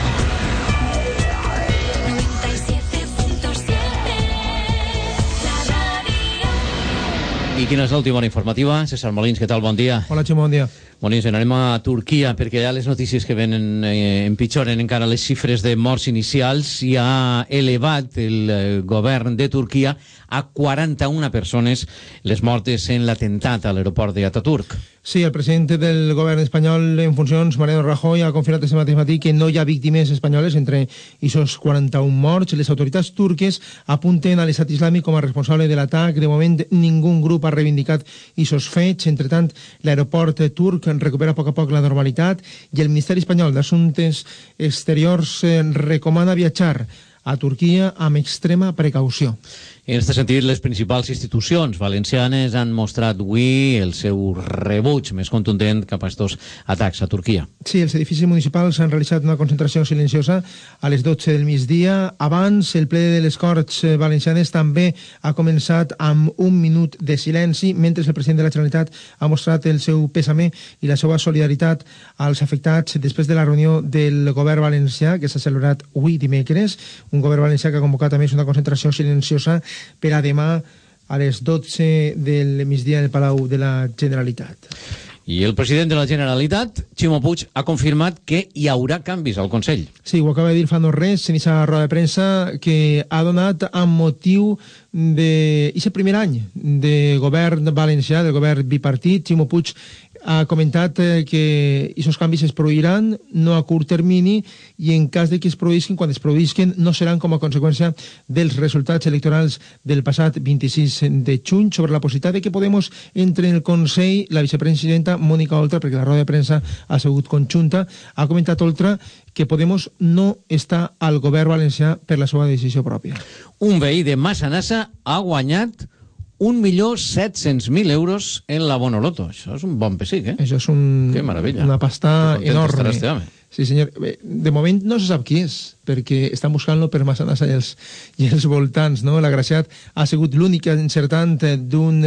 I quina és l'última hora informativa? César Molins, què tal? Bon dia. Hola, Ximo, bon dia. Molins, anem a Turquia, perquè ja les notícies que venen eh, empitjoren encara les xifres de morts inicials i ha elevat el eh, govern de Turquia a quaranta-una persones les mortes en l'atemptat a l'aeroport de Ataturk. Sí, el presidente del govern espanyol en funcions, Mariano Rajoy, ha confirmat este mateix matí que no hi ha víctimes espanyoles entre aquests quaranta-un morts. Les autoritats turques apunten a l'Estat Islàmic com a responsable de l'atac. De moment, ningú grup ha reivindicat aquests fets. Entre tant, l'aeroport turc recupera a poc a poc la normalitat i el Ministeri Espanyol d'Assumptes Exteriors eh, recomana viatjar a Turquia amb extrema precaució. En aquest sentit, les principals institucions valencianes han mostrat avui el seu rebuig més contundent cap a estos atacs a Turquia. Sí, els edificis municipals han realitzat una concentració silenciosa a les dotze del migdia. Abans, el ple de les Corts Valencianes també ha començat amb un minut de silenci, mentre el president de la Generalitat ha mostrat el seu pèsame i la seva solidaritat als afectats després de la reunió del govern valencià, que s'ha celebrat avui dimecres, un govern valencià que ha convocat a més una concentració silenciosa per a demà a les dotze del migdia en el Palau de la Generalitat. I el president de la Generalitat, Ximo Puig, ha confirmat que hi haurà canvis al Consell. Sí, ho acaba de dir fa no res en aquesta roda de premsa que ha donat amb motiu d'aquest primer any de govern valencià, del govern bipartit. Ximo Puig ha comentat eh, que aquests canvis es produiran no a curt termini i en cas de que es produïsquen, quan es produïsquen, no seran com a conseqüència dels resultats electorals del passat vint-i-sis de juny. Sobre la possibilitat de que Podemos entre en el Consell, la vicepresidenta Mònica Oltra, perquè la roda de premsa ha sigut conjunta, ha comentat Oltra que Podemos no està al govern valencià per la seva decisió pròpia. Un veí de Massanassa ha guanyat un milió set-cents mil euros en la Bonoloto. Això és un bon pessic, eh? Això és un, que meravella. una pasta que enorme. Este home. Sí, senyor. De moment no se sap qui és, perquè estan buscant-lo per Massanassa i els, i els voltants, no? L'agraciat ha sigut l'únic encertant d'un,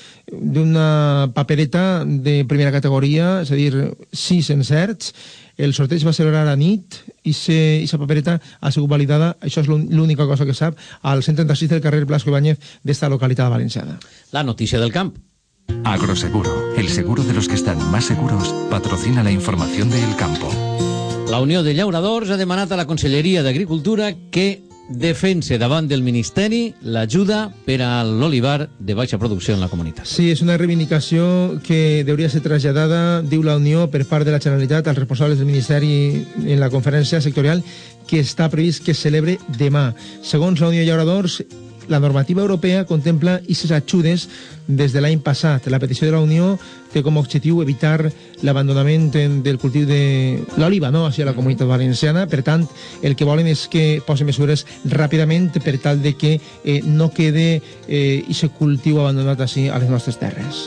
d'una papereta de primera categoria, és a dir, sis encerts. El sorteig va celebrar a nit i aquesta papereta ha sigut validada, això és l'única cosa que sap, al cent trenta-sis del carrer Blasco Ibáñez d'esta localitat valenciana. La notícia del camp. Agroseguro, el seguro de los que están más seguros, patrocina la información de El Campo. La Unió de Llauradors ha demanat a la Conselleria d'Agricultura que defense davant del Ministeri l'ajuda per a l'olivar de baixa producció en la comunitat. Sí, és una reivindicació que hauria ser traslladada, diu la Unió, per part de la Generalitat als responsables del Ministeri en la conferència sectorial que està previst que es celebre demà. Segons la Unió de Llauradors, la normativa europea contempla aquestes ajudes des de l'any passat. La petició de la Unió té com a objectiu evitar l'abandonament del cultiu de l'oliva, no?, hacia la comunitat valenciana. Per tant, el que volen és que posen mesures ràpidament per tal de que eh, no quede aquest eh, cultiu abandonat així a les nostres terres.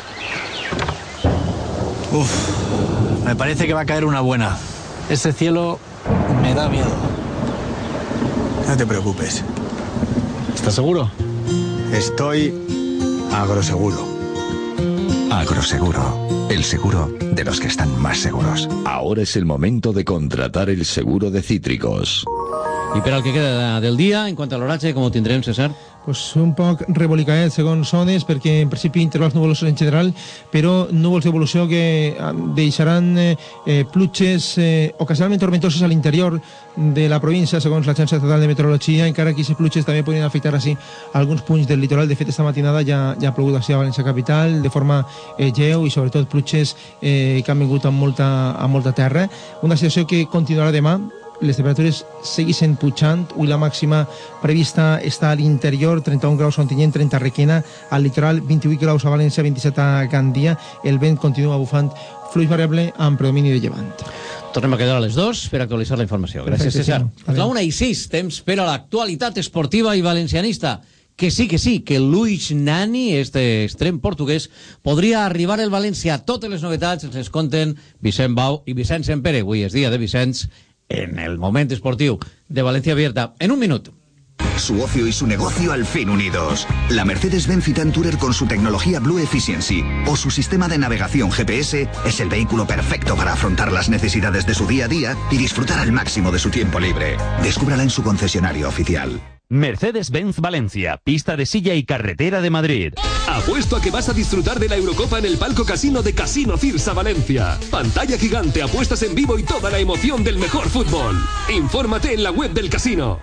Uf, me parece que va a caer una buena. Ese cielo me da miedo. No te preocupes. ¿Estás seguro? Estoy agroseguro. Agroseguro, el seguro de los que están más seguros. Ahora es el momento de contratar el seguro de cítricos. I per al que queda del dia, en quant a l'oratge, com ho tindrem, César? Pues un poc rebolicaet segons zones, perquè en principi intervals nuvosos en general, però núvols d'evolució que deixaran eh, eh, pluges eh, ocasionalment tormentoses a l'interior de la província, segons l'Agència Estatal de Meteorologia, encara que aquestes pluges també podrien afectar així alguns punts del litoral. De fet, esta matinada ja, ja ha plogut així a València Capital, de forma eh, lleu, i sobretot pluges eh, que han vingut amb molta, amb molta terra. Una situació que continuarà demà. Les temperatures segueixen pujant. Avui la màxima prevista està a l'interior, trenta-un graus a Ontinyent, trenta a Requena, al litoral vint-i-vuit graus a València, vint-i-set a Gandia. El vent continua bufant fluix variable amb predomini de llevant. Tornem a quedar a les dos per actualitzar la informació. Gràcies, César. És la una i sis, temps per a l'actualitat esportiva i valencianista. Que sí, que sí, que Luis Nani, este extrem portuguès, podria arribar al València. Totes les novetats ens les conten Vicent Bau i Vicent Sempere. Avui és dia de Vicenç en el momento esportivo de Valencia Abierta. En un minuto. Su ocio y su negocio al fin unidos. La Mercedes-Benz Citan Tourer con su tecnología Blue Efficiency o su sistema de navegación G P S es el vehículo perfecto para afrontar las necesidades de su día a día y disfrutar al máximo de su tiempo libre. Descúbrala en su concesionario oficial. Mercedes-Benz Valencia, pista de silla y carretera de Madrid. Apuesto a que vas a disfrutar de la Eurocopa en el palco casino de Casino Cirsa Valencia. Pantalla gigante, apuestas en vivo y toda la emoción del mejor fútbol. Infórmate en la web del casino.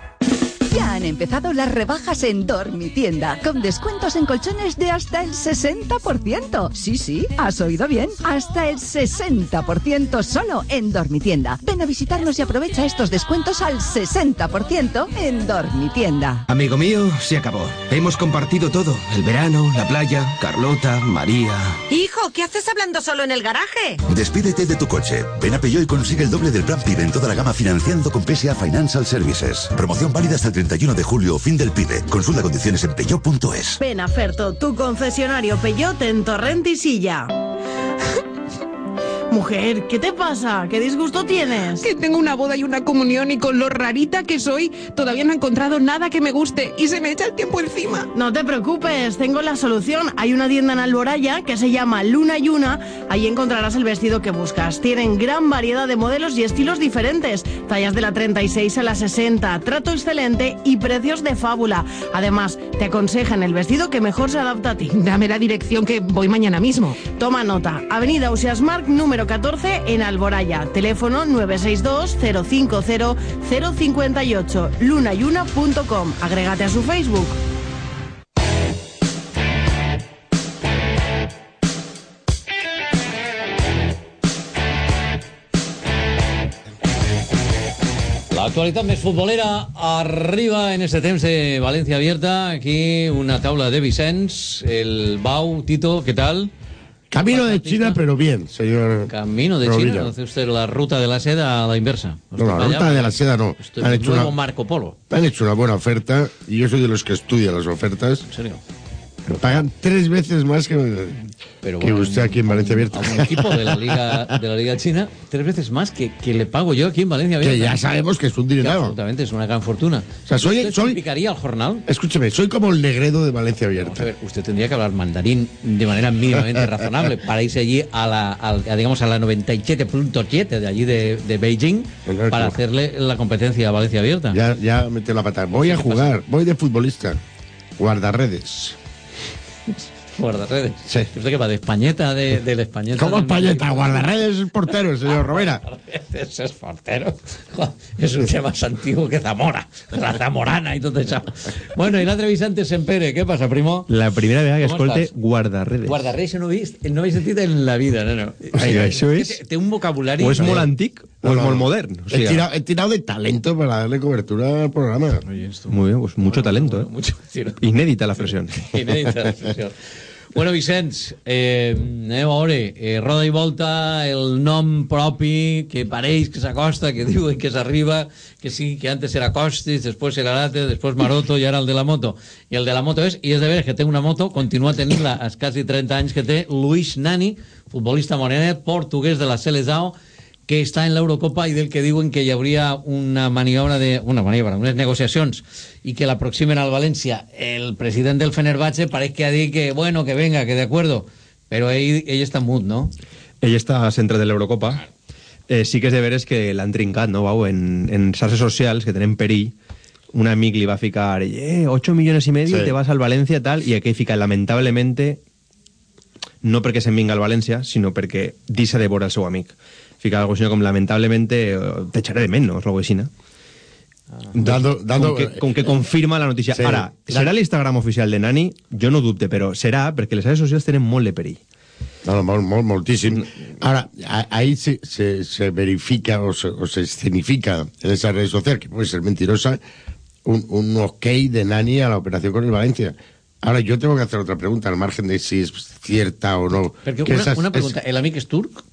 Ya han empezado las rebajas en Dormitienda, con descuentos en colchones de hasta el sesenta por ciento. Sí, sí, has oído bien, hasta el sesenta por ciento solo en Dormitienda. Ven a visitarnos y aprovecha estos descuentos al sesenta por ciento en Dormitienda. Amigo mío, se acabó. Hemos compartido todo, el verano, la playa, Carlota, María... Hijo, ¿qué haces hablando solo en el garaje? Despídete de tu coche. Ven a Peugeot y consigue el doble del plan PIB en toda la gama financiando con P S A Financial Services. Promoción válida hasta el treinta y uno de julio, fin del PIB. Consulta condiciones en peugeot punto es. Ven a Ferto, tu concesionario Peugeot en Torrent y Silla. Mujer, ¿qué te pasa? ¿Qué disgusto tienes? Que tengo una boda y una comunión y con lo rarita que soy, todavía no he encontrado nada que me guste y se me echa el tiempo encima. No te preocupes, tengo la solución. Hay una tienda en Alboraya que se llama Luna y Una. Ahí encontrarás el vestido que buscas. Tienen gran variedad de modelos y estilos diferentes. Tallas de la treinta y seis a la sesenta. Trato excelente y precios de fábula. Además, te aconsejan el vestido que mejor se adapta a ti. Dame la dirección que voy mañana mismo. Toma nota. Avenida Ausiasmarc, número catorce en Alboraya. Teléfono nueve seis dos cero cinco cero cero cinco ocho. lunayuna punto com. Agrégate a su Facebook. L'actualitat més futbolera arriba en este temps de Valencia Abierta. Aquí una taula de Vicenç, el Bau, Tito, ¿qué tal? Camino de China, pero bien, señor. Camino de Rovira. China, hace usted la ruta de la seda a la inversa. No, la ruta de la seda no. Usted han hecho nuevo una, Marco Polo. Han hecho una buena oferta y yo soy de los que estudia las ofertas. ¿En serio? Me pagan tres veces más que, Pero que bueno, usted aquí en Valencia Abierta. A un equipo de la Liga de la Liga China, tres veces más que, que le pago yo aquí en Valencia Abierta. Que ya sabemos que es un dinero. Absolutamente, es una gran fortuna. O sea, soy, ¿Usted soy, explicaría al jornal? Escúcheme, soy como el Negredo de Valencia Abierta. Vamos a ver, usted tendría que hablar mandarín de manera mínimamente razonable para irse allí a la, a, a, digamos, a la noventa y siete punto siete de allí de, de Beijing para hacerle la competencia a Valencia Abierta. Ya, ya mete la pata. Voy a jugar, voy de futbolista. Guardarredes. Guardarredes. Sí. ¿Usted qué va? ¿De Españeta? De, del Españeta? ¿Cómo Españeta? Guardarredes es portero, señor Rovira. Ese es portero. Es un tema más antiguo que Zamora. La Zamorana y todo eso. Bueno, y l'altre Vicente Sempere, ¿qué pasa, primo? La primera vez que escolte guardarredes. Guardarredes no he, no he sentit en la vida, no, no. Ai, això és... Té un vocabulari... O és molt antic o és molt modern. O sea, he, tirado, he tirado de talento para darle cobertura al programa. Oye, esto... Muy bien, pues mucho talento, ¿eh? Mucho, sí, no. Inédita la expresión. Inédita la expresión. Bueno, Vicenç, eh, anem a veure, eh, roda i volta, el nom propi que pareix que s'acosta, que diuen que s'arriba, que sí, que antes era Costis, després era Late, després Maroto i ara el de la moto. I el de la moto és, i és de veres que té una moto, continua tenint-la als quasi trenta anys que té, Luis Nani, futbolista morenet, portuguès de la Seleção, que està en l'Eurocopa i del que diuen que hi hauria una maniobra de... una maniobra, unes negociacions i que l'aproximen al València. El president del Fenerbahce pareix que ha dit que, bueno, que venga, que de acuerdo, Però ell, ell està mut, no? Ell està centre de l'Eurocopa. Eh, sí que és de veres que l'han trincat, no, Bau? En, en xarxes socials, que tenen perill, un amic li va ficar, eh, ocho millones y medio, sí. Te vas al València, tal, i aquell fica, lamentablemente, no perquè se'n vinga al València, sinó perquè deixa de veure el seu amic. Fica algo així com, lamentablemente, te echaré de menos, algo així, ¿no? Dando, dando, con, que, con que confirma la notícia. Sí, ara, serà l'Instagram oficial de Nani? Jo no dubte, però serà perquè les xarxes socials tenen molt de perill. No, no, molt, molt, moltíssim. Ahora, ahí se, se, se verifica o se, o se escenifica en esa red social, que puede ser mentirosa, un, un ok de Nani a la operación con el Valencia. Ahora, yo tengo que hacer otra pregunta, al margen de si es cierta o no. Perquè una, esas, una pregunta, es... ¿el amic és turc?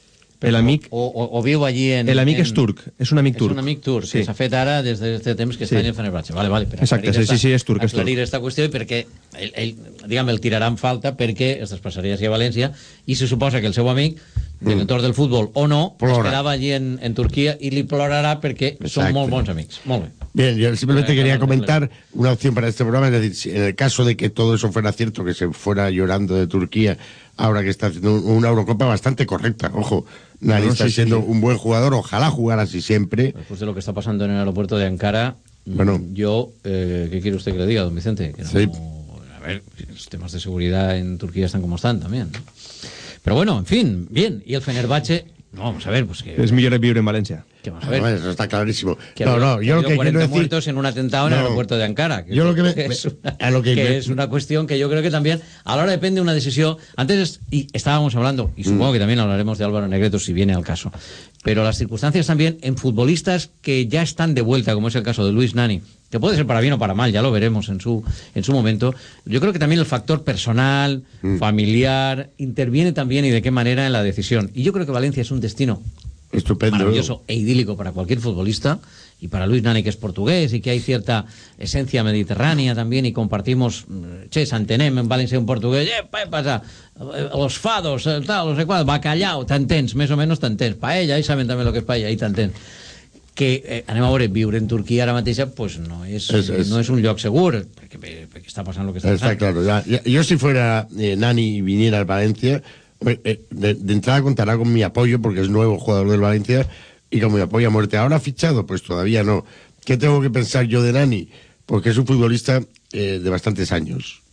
El amic... O, o, o viu allí en... El amic en... és turc, és un amic turc. És un amic turc, sí. Que s'ha fet ara des de temps que està sí. en el Fenerbahçe. Vale, vale, per exacte, sí, esta, sí, sí, és turc. Aclarir aquesta qüestió i perquè ell, ell, diguem, el tirarà en falta perquè es desplaçaria a València i se suposa que el seu amic, de l'entorn del futbol o no, Plora. es quedava allí en, en Turquia i li plorarà perquè Exacte. són molt bons amics. Molt bé. Bien, yo simplemente quería comentar una opción para este programa, es decir, si en el caso de que todo eso fuera cierto, que se fuera llorando de Turquía, ahora que está haciendo una Eurocopa bastante correcta, ojo, Nani no, está sí, siendo sí. un buen jugador, ojalá jugara así siempre. Después de lo que está pasando en el aeropuerto de Ankara, bueno, yo, eh, ¿qué quiere usted que le diga, don Vicente? Que no, sí. A ver, los temas de seguridad en Turquía están como están también, ¿no? Pero bueno, en fin, bien, y el Fenerbahce... No, vamos a ver, pues que... Es millor vivir en Valencia. Que vamos a ver. No, eso está clarísimo. Que no, ha, no, yo lo que cuarenta quiero decir... muertos en un atentado en no, el aeropuerto de Ankara. Que yo lo que, me, que, es, una, a lo que, que me... es una cuestión que yo creo que también, a la hora depende una decisión... Antes y estábamos hablando, y supongo mm. que también hablaremos de Álvaro Negreto si viene al caso, pero las circunstancias también en futbolistas que ya están de vuelta, como es el caso de Luis Nani, que puede ser para bien o para mal, ya lo veremos en su, en su momento. Yo creo que también el factor personal, mm. familiar, interviene también y de qué manera en la decisión. Y yo creo que Valencia es un destino estupendo, maravilloso e idílico para cualquier futbolista, y para Luis Nani, que es portugués y que hay cierta esencia mediterránea también, y compartimos, che, s'entenem en València un portuguès, eh, què passa? Los fados, tal, no sé qual, bacallao, t'entens, més o menys t'entens, paella, ells saben també el que és paella, i t'entens. Que, eh, anem a veure, viure en Turquia ara mateixa, pues no és, es, es, no és un lloc segur, perquè, perquè està passant el que està passant. Está claro, ya, ya, yo si fuera eh, Nani y viniera al Valencia, eh, de, de entrada contará con mi apoyo, porque es nuevo jugador del Valencia, y con mi apoyo a muerte. ¿Ahora ha fichado? Pues todavía no. ¿Qué tengo que pensar yo de Nani? Porque es un futbolista eh, de bastantes años.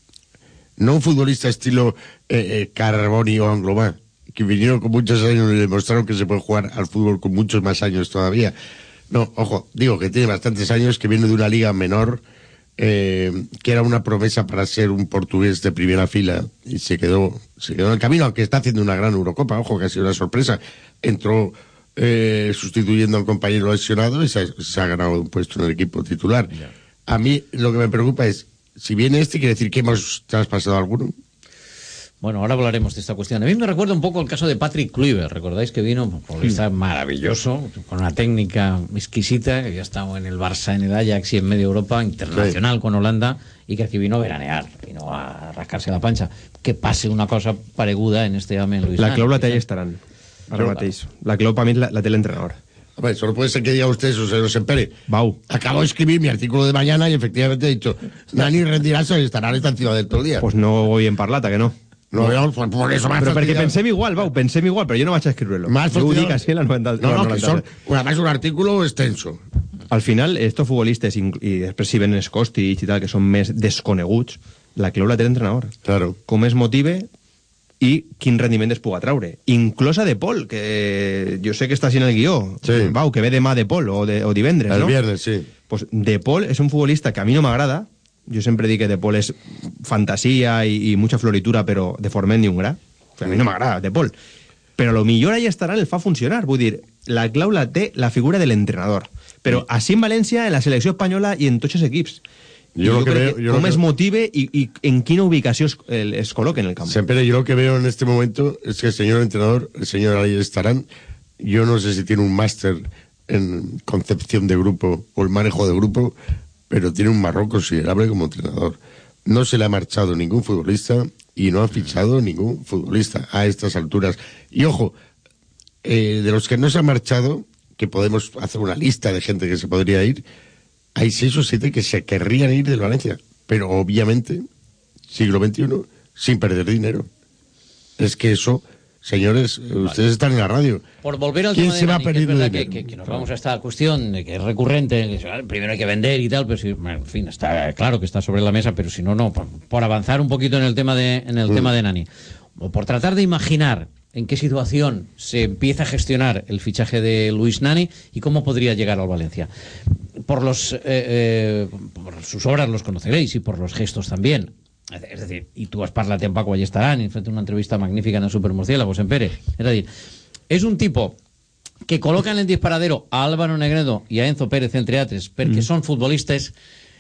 No un futbolista estilo eh, eh, Carboni o Anglomá, que vinieron con muchos años y demostraron que se puede jugar al fútbol con muchos más años todavía. No, ojo, digo que tiene bastantes años, que viene de una liga menor, eh, que era una promesa para ser un portugués de primera fila, y se quedó, se quedó en el camino, aunque está haciendo una gran Eurocopa, ojo, que ha sido una sorpresa. Entró eh, sustituyendo a un compañero lesionado y se ha, se ha ganado un puesto en el equipo titular. Yeah. A mí lo que me preocupa es, si viene este, quiere decir que hemos traspasado a alguno. Bueno, ahora hablaremos de esta cuestión. A mí me recuerda un poco el caso de Patrick Kluivert. ¿Recordáis que vino? Un futbolista sí. maravilloso, con una técnica exquisita, que ya estaba en el Barça, en el Ajax y en medio Europa, internacional sí. con Holanda, y que aquí vino a veranear, vino a rascarse la pancha. Que pase una cosa pareguda en este home Luis La clau la té allà estaran, ara mateix. La clau per mi la, la té l'entrenador. Hombre, solo puede ser que diga usted eso, se nos empere. Bau. Acabo de escribir mi artículo de mañana y efectivamente he dicho, Nani rendirà-se i estarà estanciado del tot el dia. Pues no voy en parlata, que no. No, no, por, por eso Però perquè pensem igual, Bau, pensem igual, però jo no vaig a escriure-lo. Jo ho dic així en la noventa. No, no, que son, además, un artículo extenso. Al final, estos futbolistes, i després si ven els Kostic i tal, que són més desconeguts, la clau la té l'entrenador. Claro. Com es motive i quin rendiment es puga traure. Inclús a De Paul, que jo sé que està així en el guió. Sí. Bau, que ve demà De Paul, o, de, o divendres, el no? El viernes, sí. Pues De Paul és un futbolista que a mi no m'agrada. Jo sempre dic que De Paul és fantasia i, i mucha floritura, però de forment ni un gra. A mi no m'agrada De Paul. Però lo millor allà estarà, el fa funcionar. Vull dir, la clau la té la figura de l'entrenador. Però sí. Així en València, en la selecció espanyola i en tots els equips. Yo lo que veo, yo com lo es que... motive y, y en quina ubicació es, el, es coloque en el campo. Siempre yo lo que veo en este momento es que el señor entrenador, el señor Ariel Estarán, yo no sé si tiene un máster en concepción de grupo o el manejo de grupo, pero tiene un marrón considerable como entrenador. No se le ha marchado ningún futbolista y no ha fichado ningún futbolista a estas alturas. Y ojo, eh, de los que no se han marchado, que podemos hacer una lista de gente que se podría ir, hay seis o siete que se querrían ir del Valencia, pero obviamente, siglo veintiuno, sin perder dinero. Es que eso, señores, vale. Ustedes están en la radio. Por volver al ¿Quién tema se de va Nani, a que es perder verdad de que, que, que nos vamos a esta cuestión que es recurrente, que primero hay que vender y tal, pero si, en fin, está claro que está sobre la mesa, pero si no, no, por, por avanzar un poquito en el tema de, en el mm. tema de Nani, o por tratar de imaginar en qué situación se empieza a gestionar el fichaje de Luis Nani y cómo podría llegar al Valencia. Por los eh, eh, por sus obras los conoceréis y por los gestos también. Es decir, y tú has parlat amb Paco Ballestaran i fet una entrevista magnífica en el Supermurciélagos en Pere. És a dir, és un tipo que col·loca en el disparadero a Álvaro Negredo i a Enzo Pérez, entre altres, perquè mm. són futbolistes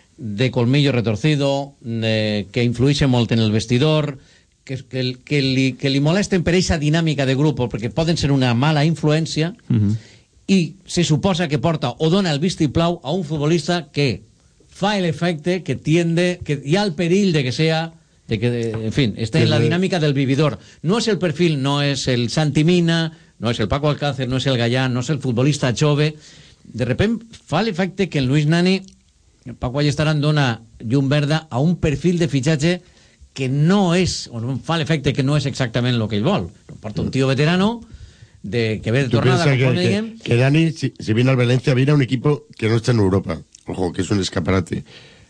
de colmillo retorcido, de, que influeixen molt en el vestidor, que, que, que, li, que li molesten per aquesta dinàmica de grup, perquè poden ser una mala influència, mm-hmm. i se suposa que porta o dona el vistiplau a un futbolista que fa el efecte que tiende, que hi ha el perill de que sea, de que, en fin, esté en la dinámica del vividor. No es el perfil, no es el Santi Mina, no es el Paco Alcácer, no es el Gallán, no es el futbolista jove. De repente fa l'efecte que el Luis Nani, el Paco Ballestaran dona llum verda a un perfil de fitxatge que no és, o no fa l'efecte que no és exactament el que ell vol. Porta un tío veterano de que ve de tornada, que, que, que Dani, si, si viene al Valencia, viene a un equipo que no está en Europa. Ojo, que es un escaparate.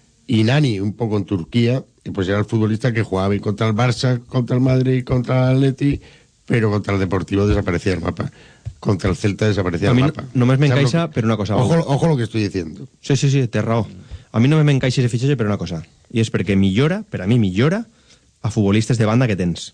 Y Nani, un poco en Turquía, pues era el futbolista que jugaba y contra el Barça, contra el Madrid, contra el Atleti, pero contra el Deportivo desaparecía el mapa. Contra el Celta desaparecía a el mí mapa. No, només m'encaixa, que... però una cosa. Ojo, ojo lo que estoy diciendo. Sí, sí, sí, té raó. A mi només m'encaixa ese fitxatge per una cosa. I és perquè millora, per a mi millora, a futbolistes de banda que tens.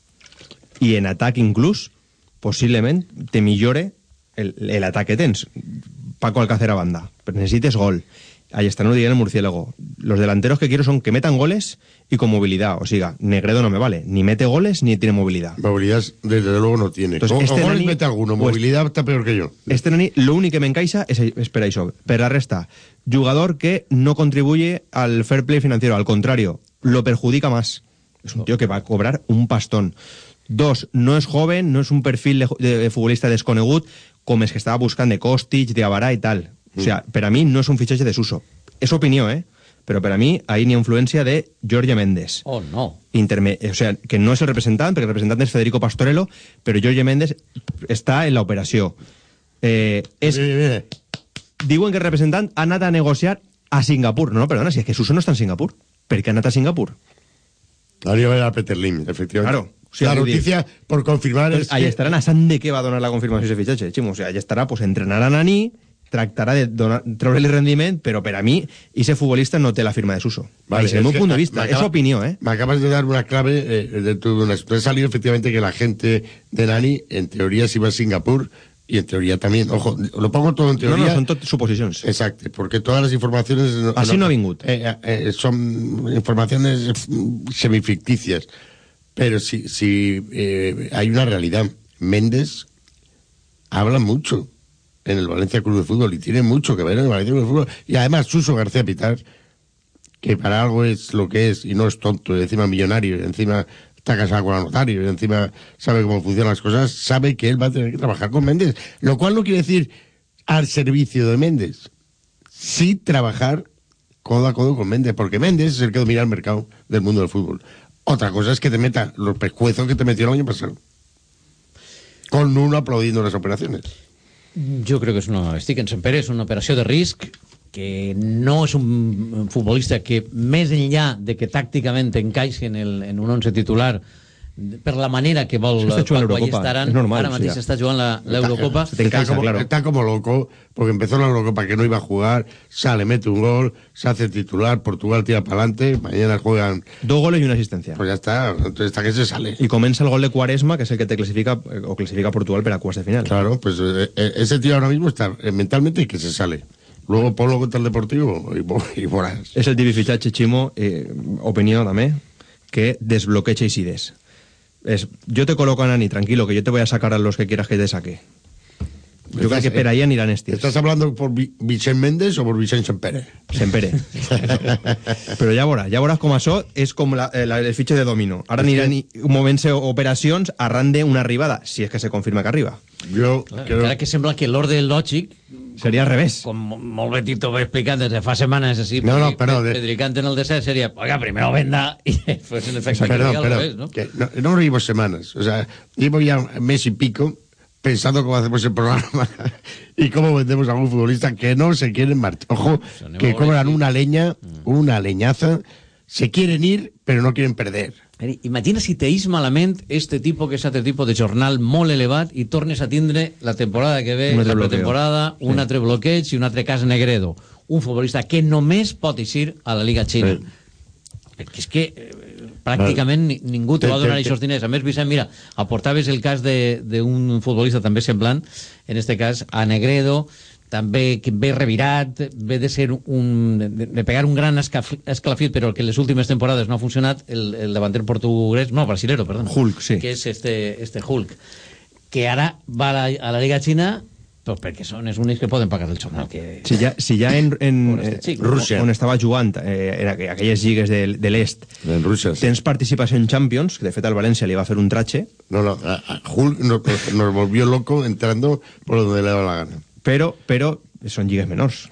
I en atac inclús, possiblement, te millore l'atac que tens. Paco Alcácer a banda. Però necessites gol. Ahí está, no lo diría en el murciélago. Los delanteros que quiero son que metan goles y con movilidad. O sea, Negredo no me vale. Ni mete goles ni tiene movilidad. Movilidad, desde luego, no tiene. Entonces, o, este o goles Nani, mete alguno. Movilidad pues, está peor que yo. Este Nani, lo único que me encaixa es, espera això, per la resta, jugador que no contribuye al fair play financiero. Al contrario, lo perjudica más. Es un tío que va a cobrar un pastón. Dos, no es joven, no es un perfil de, de futbolista desconegut, com es que estava buscant de Kostic, de Abarà i tal. O sea, per a mi no és un fitxatge desuso. És opinió, eh? Però per a mi ahí n'hi ha influència de Jorge Méndez. Oh, no. Interme o sea, que no és el representant, perquè el representant és Federico Pastorello, però Jorge Méndez està en l'operació. Eh, és... Diuen que el representant ha anat a negociar a Singapur. No, no, perdona, si és que Suso no està en Singapur. Per què ha anat a Singapur? Hauria de ver a Peter Lim, efectivament. Claro. O sea, la noticia, dir, por confirmar, pues, es ahí que... estarà Nassan de què va donar la confirmació de fitxatge, Ximo. O sea, allà estarà, pues, entrenar a Nani, tractarà de treure-li rendiment, però per a mi, ese futbolista no té la firma de Suso. Vale, es el meu punt de vista, es opinió, ¿eh? Me acabas de dar una clave eh, dentro de una... Entonces salió efectivamente que la gente de Nani, en teoría, se iba a Singapur, y en teoría también, ojo, lo pongo todo en teoría... No, no, son tot suposicions. Exacto, porque todas las informaciones... Así no, no ha vingut. Eh, eh, son informaciones semificticias. Pero si, si eh, hay una realidad. Méndez habla mucho en el Valencia Club de Fútbol y tiene mucho que ver en el Valencia Club de Fútbol. Y además Suso García Pitar, que para algo es lo que es y no es tonto, y encima millonario, y encima está casado con el notario, y encima sabe cómo funcionan las cosas, sabe que él va a tener que trabajar con Méndez. Lo cual no quiere decir al servicio de Méndez. Sí trabajar codo a codo con Méndez, porque Méndez es el que domina el mercado del mundo del fútbol. Otra cosa es que te meta los pescuezos que te metió el año pasado. Con uno aplaudiendo las operaciones. Jo crec que és una... Estic en Sempere, és una operació de risc que no és un futbolista que, més enllà de que tàcticament encaixi en, el, en un once titular per la manera que vol Paco Ballestaran, normal, ara mateix o sea, està jugant la Eurocopa. Se te encaixa, está, como, claro. Está como loco, porque empezó la Eurocopa que no iba a jugar, sale, mete un gol, se hace titular, Portugal tira para adelante, mañana juegan... Dos goles y una asistencia. Pues ya está, entonces hasta que se sale. Y comienza el gol de Cuaresma, que es el que te clasifica, o clasifica a Portugal para cuartos de final. Claro, pues eh, ese tío ahora mismo está eh, mentalmente y que se sale. Luego ponlo contra el Deportivo y, y moras. Es el típico fichaje, Chimo, eh, opinión también, que desbloqueche Isides. Es, yo te coloco a Nani, tranquilo, que yo te voy a sacar a los que quieras que te saque. Yo creo que per ahí aniran estos. ¿Estás hablando por Vicent Méndez o por Vicent Sempere? Sempere. Però ja veuràs, ja veuràs com això és com la, la, el fitxe de domino. Ara aniran movent-se operacions arran d'una arribada, si és que se confirma que arriba. Jo Clar, creo... Encara que sembla que l'ordre lògic Seria al revés. Com molt bé Tito va explicant des de fa setmanes, així, no, no, però de... Pedricant en el desert seria, oiga, primero venda, y después en efecto perdón, al pero, revés, ¿no? Que no, no llevo semanas, o sea, llevo ya un mes y pico pensando cómo hacemos el programa y cómo vendemos a un futbolista que no se quieren marchar. Ojo, que cobran una leña, una leñaza, se quieren ir, pero no quieren perder. Imagina si teís malament este tipus, que és altre tipus de jornal molt elevat, i tornes a tindre la temporada que ve, la pretemporada, un altre bloqueig i un altre cas Negredo. Un futbolista que només pot eixir a la Liga Xina. Sí. Perquè és que eh, pràcticament vale. ningú te va donar aquests diners. A més, Vicent, mira, aportaves el cas d'un futbolista també semblant, en este cas a Negredo, també que ve revirat, ve de ser un de, de pegar un gran escalafit, però que en les últimes temporades no ha funcionat, el, el davanter portuguès, no, brasilero, perdó. Hulk, sí. Que és este, este Hulk, que ara va a la, a la Liga Xina pues perquè són els únics que poden pagar el jornal. Que... Si ja, si ja en, en eh, Rússia, on estava jugant, eh, en aquelles lligues de, de l'est, tens participació en Champions, que de fet al València li va fer un trache. No, no, a, a Hulk nos, nos volvió loco entrando por donde le daba la gana. Pero, pero son lligues menors.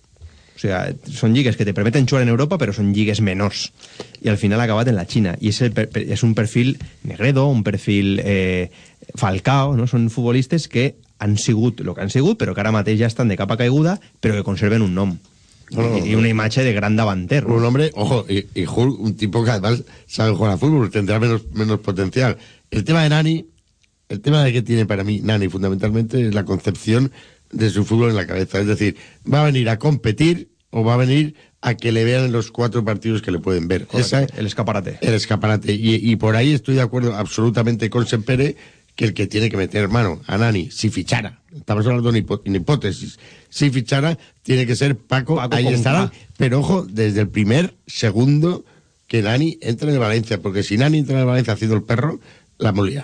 O sea, son lligues que te permeten jugar en Europa, pero son lligues menors. Y al final ha acabat en la China. Y es, el, es un perfil Negredo, un perfil eh, Falcao, ¿no? Son futbolistes que han sigut el que han sigut, però que ara mateix ja estan de capa caiguda, però que conserven un nom. No, no, y una imagen de gran davanter, ¿no? Un hombre, ojo, y, y Hulk, un tipo que además sabe jugar a fútbol, tendrá menos, menos potencial. El tema de Nani, el tema de que tiene para mí Nani fundamentalmente es la concepción de su fútbol en la cabeza. Es decir, ¿va a venir a competir o va a venir a que le vean en los cuatro partidos que le pueden ver? Esa, el escaparate. El escaparate. Y, y por ahí estoy de acuerdo absolutamente con Sempere, que el que tiene que meter mano a Nani, si fichara, estamos hablando de una hipótesis, si fichara, tiene que ser Paco, Paco ahí estará. Va. Pero ojo, desde el primer segundo que Nani entra en el Valencia, porque si Nani entra en el Valencia haciendo el perro, la molía.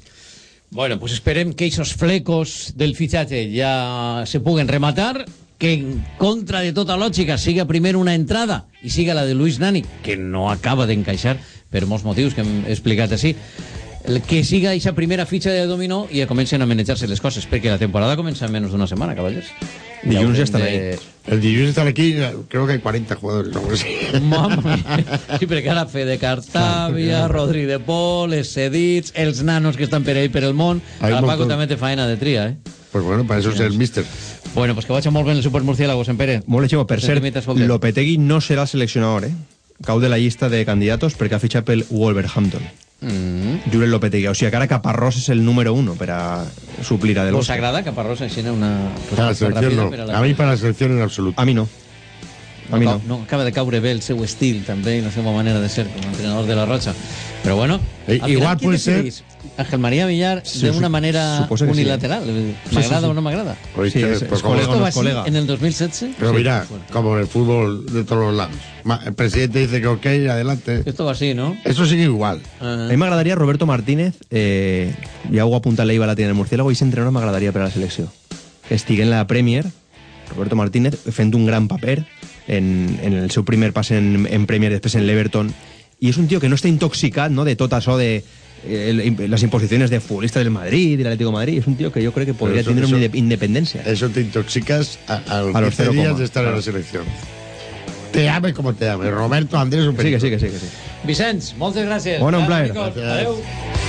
Bueno, pues esperem que esos flecos del fitxatge ja se puguen rematar, que en contra de tota lògica siga primer una entrada i siga la de Luis Nani, que no acaba d'encaixar per molts motius que hem explicat així, que siga aquesta primera fitxa de dominó i ja comencen a manejar-se les coses, perquè la temporada comença en menys d'una setmana, cavallers. Dilluns ja estan de... ahí. El dilluns estan aquí, creo que hay cuarenta jugadores, no sé. Mama, sí, perquè ara Fede Cartavia, Rodri de Pol, els cedits, els nanos que estan per ahí per el món, a Paco també té faena de tria, eh? Pues bueno, para eso es el míster. Bueno, pues que vagi molt bé en el Supermurciélago, Sempere. Molt bé, per cert, Lopetegui no serà seleccionador, eh? Cau de la llista de candidatos perquè ha fitxat pel Wolverhampton. Mm. Julen Lopetegui, o sigui que ara Caparrós és el número uno per a suplir a Del Bosque. ¿Os agrada Caparrós així una para la selección no. La... A mí para la selección en absoluto. A mí no. A mí no. No, no acaba de caure bé el seu estil també i la seva manera de ser com a entrenador de la Rocha. Però bueno, eh, igual puede ser Ángel María Villar sí, de una manera unilateral. Sí. ¿M'agrada sí, sí, sí. o no m'agrada? Sí, es, es colega, ¿Esto va así colega. en el dos mil setze? Pero sí, mira, bueno. Como en el fútbol de todos los lados. El presidente dice que ok, adelante. Esto va así, ¿no? Eso sigue igual. Uh -huh. A mí m'agradaria Roberto Martínez, eh, ja ho apunta l'Eiva la tiene en el Murciélago, i s'entrenador m'agradaria per a la selecció. Que estigui en la Premier, Roberto Martínez, fent un gran paper en, en el seu primer pas en, en Premier, després en l'Everton, i és un tio que no està intoxicat, no, de tot això de eh, las imposiciones de futbolistas del Madrid, del Atlético de Madrid. Es un tío que yo creo que podría eso, tener eso, una independencia. Eso te intoxicas a, a los, a los quince días de estar claro. en la selección. Te ame como te ame. Roberto Andrés, un sí, que sí, que sí, que sí. Vicens, moltes gràcies. Bueno, un plaer. Adéu.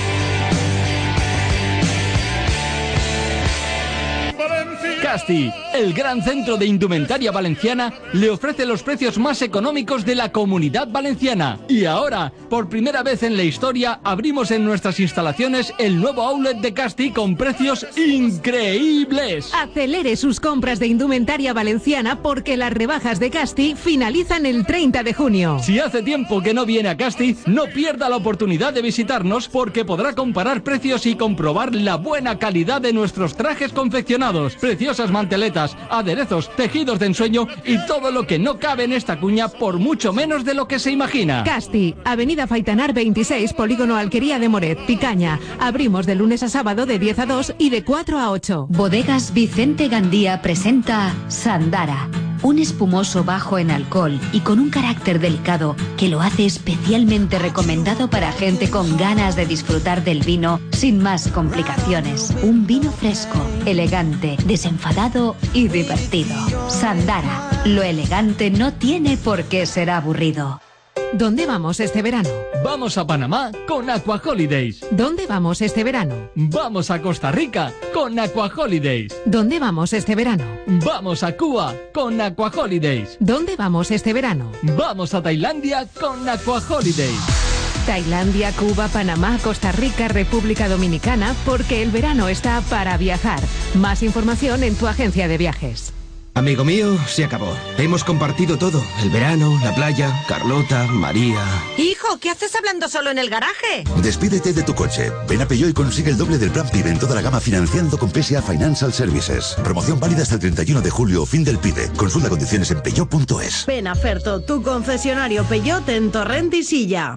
Casti, el gran centro de indumentaria valenciana, le ofrece los precios más económicos de la Comunidad Valenciana. Y ahora, por primera vez en la historia, abrimos en nuestras instalaciones el nuevo outlet de Casti con precios increíbles. Acelere sus compras de indumentaria valenciana porque las rebajas de Casti finalizan el treinta de junio. Si hace tiempo que no viene a Casti, no pierda la oportunidad de visitarnos porque podrá comparar precios y comprobar la buena calidad de nuestros trajes confeccionados. Preciosas manteletas, aderezos, tejidos de ensueño y todo lo que no cabe en esta cuña por mucho menos de lo que se imagina. Casti, Avenida Faitanar veintiséis, Polígono Alquería de Moret, Picaña. Abrimos de lunes a sábado de diez a dos y de cuatro a ocho. Bodegas Vicente Gandía presenta Sandara. un espumoso bajo en alcohol y con un carácter delicado que lo hace especialmente recomendado para gente con ganas de disfrutar del vino sin más complicaciones. Un vino fresco, elegante, desenfadado y divertido. Sandara, lo elegante no tiene por qué ser aburrido. ¿Dónde vamos este verano? Vamos a Panamá con Aqua Holidays. ¿Dónde vamos este verano? Vamos a Costa Rica con Aqua Holidays. ¿Dónde vamos este verano? Vamos a Cuba con Aqua Holidays. ¿Dónde vamos este verano? Vamos a Tailandia con Aqua Holidays. Tailandia, Cuba, Panamá, Costa Rica, República Dominicana, porque el verano está para viajar. Más información en tu agencia de viajes. Amigo mío, se acabó. Hemos compartido todo. El verano, la playa, Carlota, María... Hijo, ¿qué haces hablando solo en el garaje? Despídete de tu coche. Ven a Peugeot y consigue el doble del plan PIB en toda la gama financiando con P S A Financial Services. Promoción válida hasta el treinta y uno de julio, fin del PIB. Consulta condiciones en peugeot punto es. Ven a Ferto, tu concesionario Peugeot en Torrent y Silla.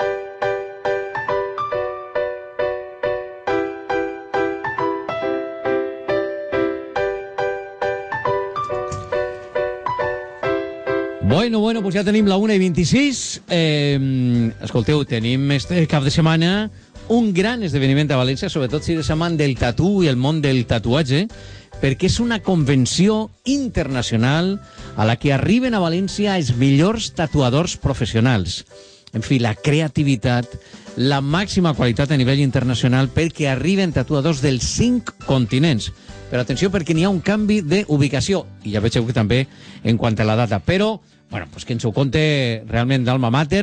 Bueno, bueno, doncs ja tenim la una i vint-i-sis. Eh, escolteu, tenim este cap de setmana un gran esdeveniment a València, sobretot si eres amant del tatu i el món del tatuatge, perquè és una convenció internacional a la que arriben a València els millors tatuadors professionals. En fi, la creativitat, la màxima qualitat a nivell internacional perquè arriben tatuadors dels cinc continents. Però atenció, perquè n'hi ha un canvi d'ubicació, i ja vegeu que també en quant a la data. Però, bueno, pues que ens ho conte realment d'alma mater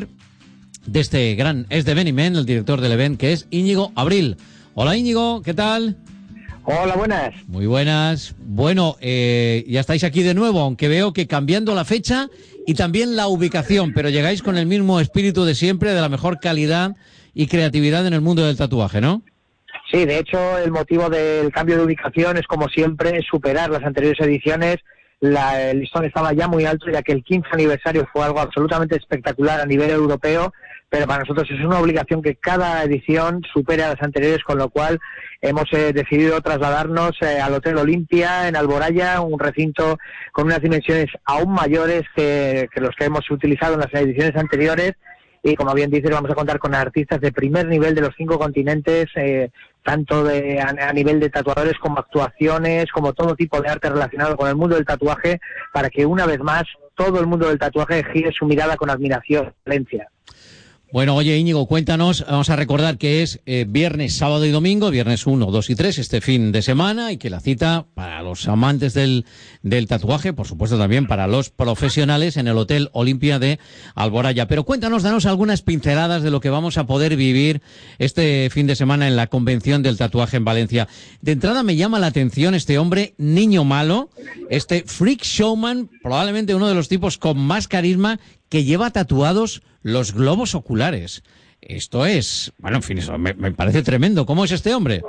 d'este gran esdeveniment, el director de l'event, que es Íñigo Abril. Hola, Íñigo, ¿qué tal? Hola, buenas. Muy buenas. Bueno, eh, ya estáis aquí de nuevo, aunque veo que cambiando la fecha y también la ubicación, pero llegáis con el mismo espíritu de siempre, de la mejor calidad y creatividad en el mundo del tatuaje, ¿no? Sí, de hecho, el motivo del cambio de ubicación es, como siempre, superar las anteriores ediciones. La, el listón estaba ya muy alto, ya que el quince aniversario fue algo absolutamente espectacular a nivel europeo, pero para nosotros es una obligación que cada edición supere a las anteriores, con lo cual hemos eh, decidido trasladarnos eh, al Hotel Olimpia en Alboraya, un recinto con unas dimensiones aún mayores que, que los que hemos utilizado en las ediciones anteriores. Y como bien dices, vamos a contar con artistas de primer nivel de los cinco continentes, eh, tanto de, a, a nivel de tatuadores como actuaciones, como todo tipo de arte relacionado con el mundo del tatuaje, para que una vez más todo el mundo del tatuaje gire su mirada con admiración. Valencia. Bueno, oye, Íñigo, cuéntanos, vamos a recordar que es eh, viernes, sábado y domingo, viernes uno, dos y tres, este fin de semana, y que la cita para los amantes del, del tatuaje, por supuesto también para los profesionales, en el Hotel Olimpia de Alboraya. Pero cuéntanos, danos algunas pinceladas de lo que vamos a poder vivir este fin de semana en la Convención del Tatuaje en Valencia. De entrada me llama la atención este hombre, Niño Malo, este freak showman, probablemente uno de los tipos con más carisma, que lleva tatuados los globos oculares. Esto es, bueno, en fin, eso me, me parece tremendo. ¿Cómo es este hombre?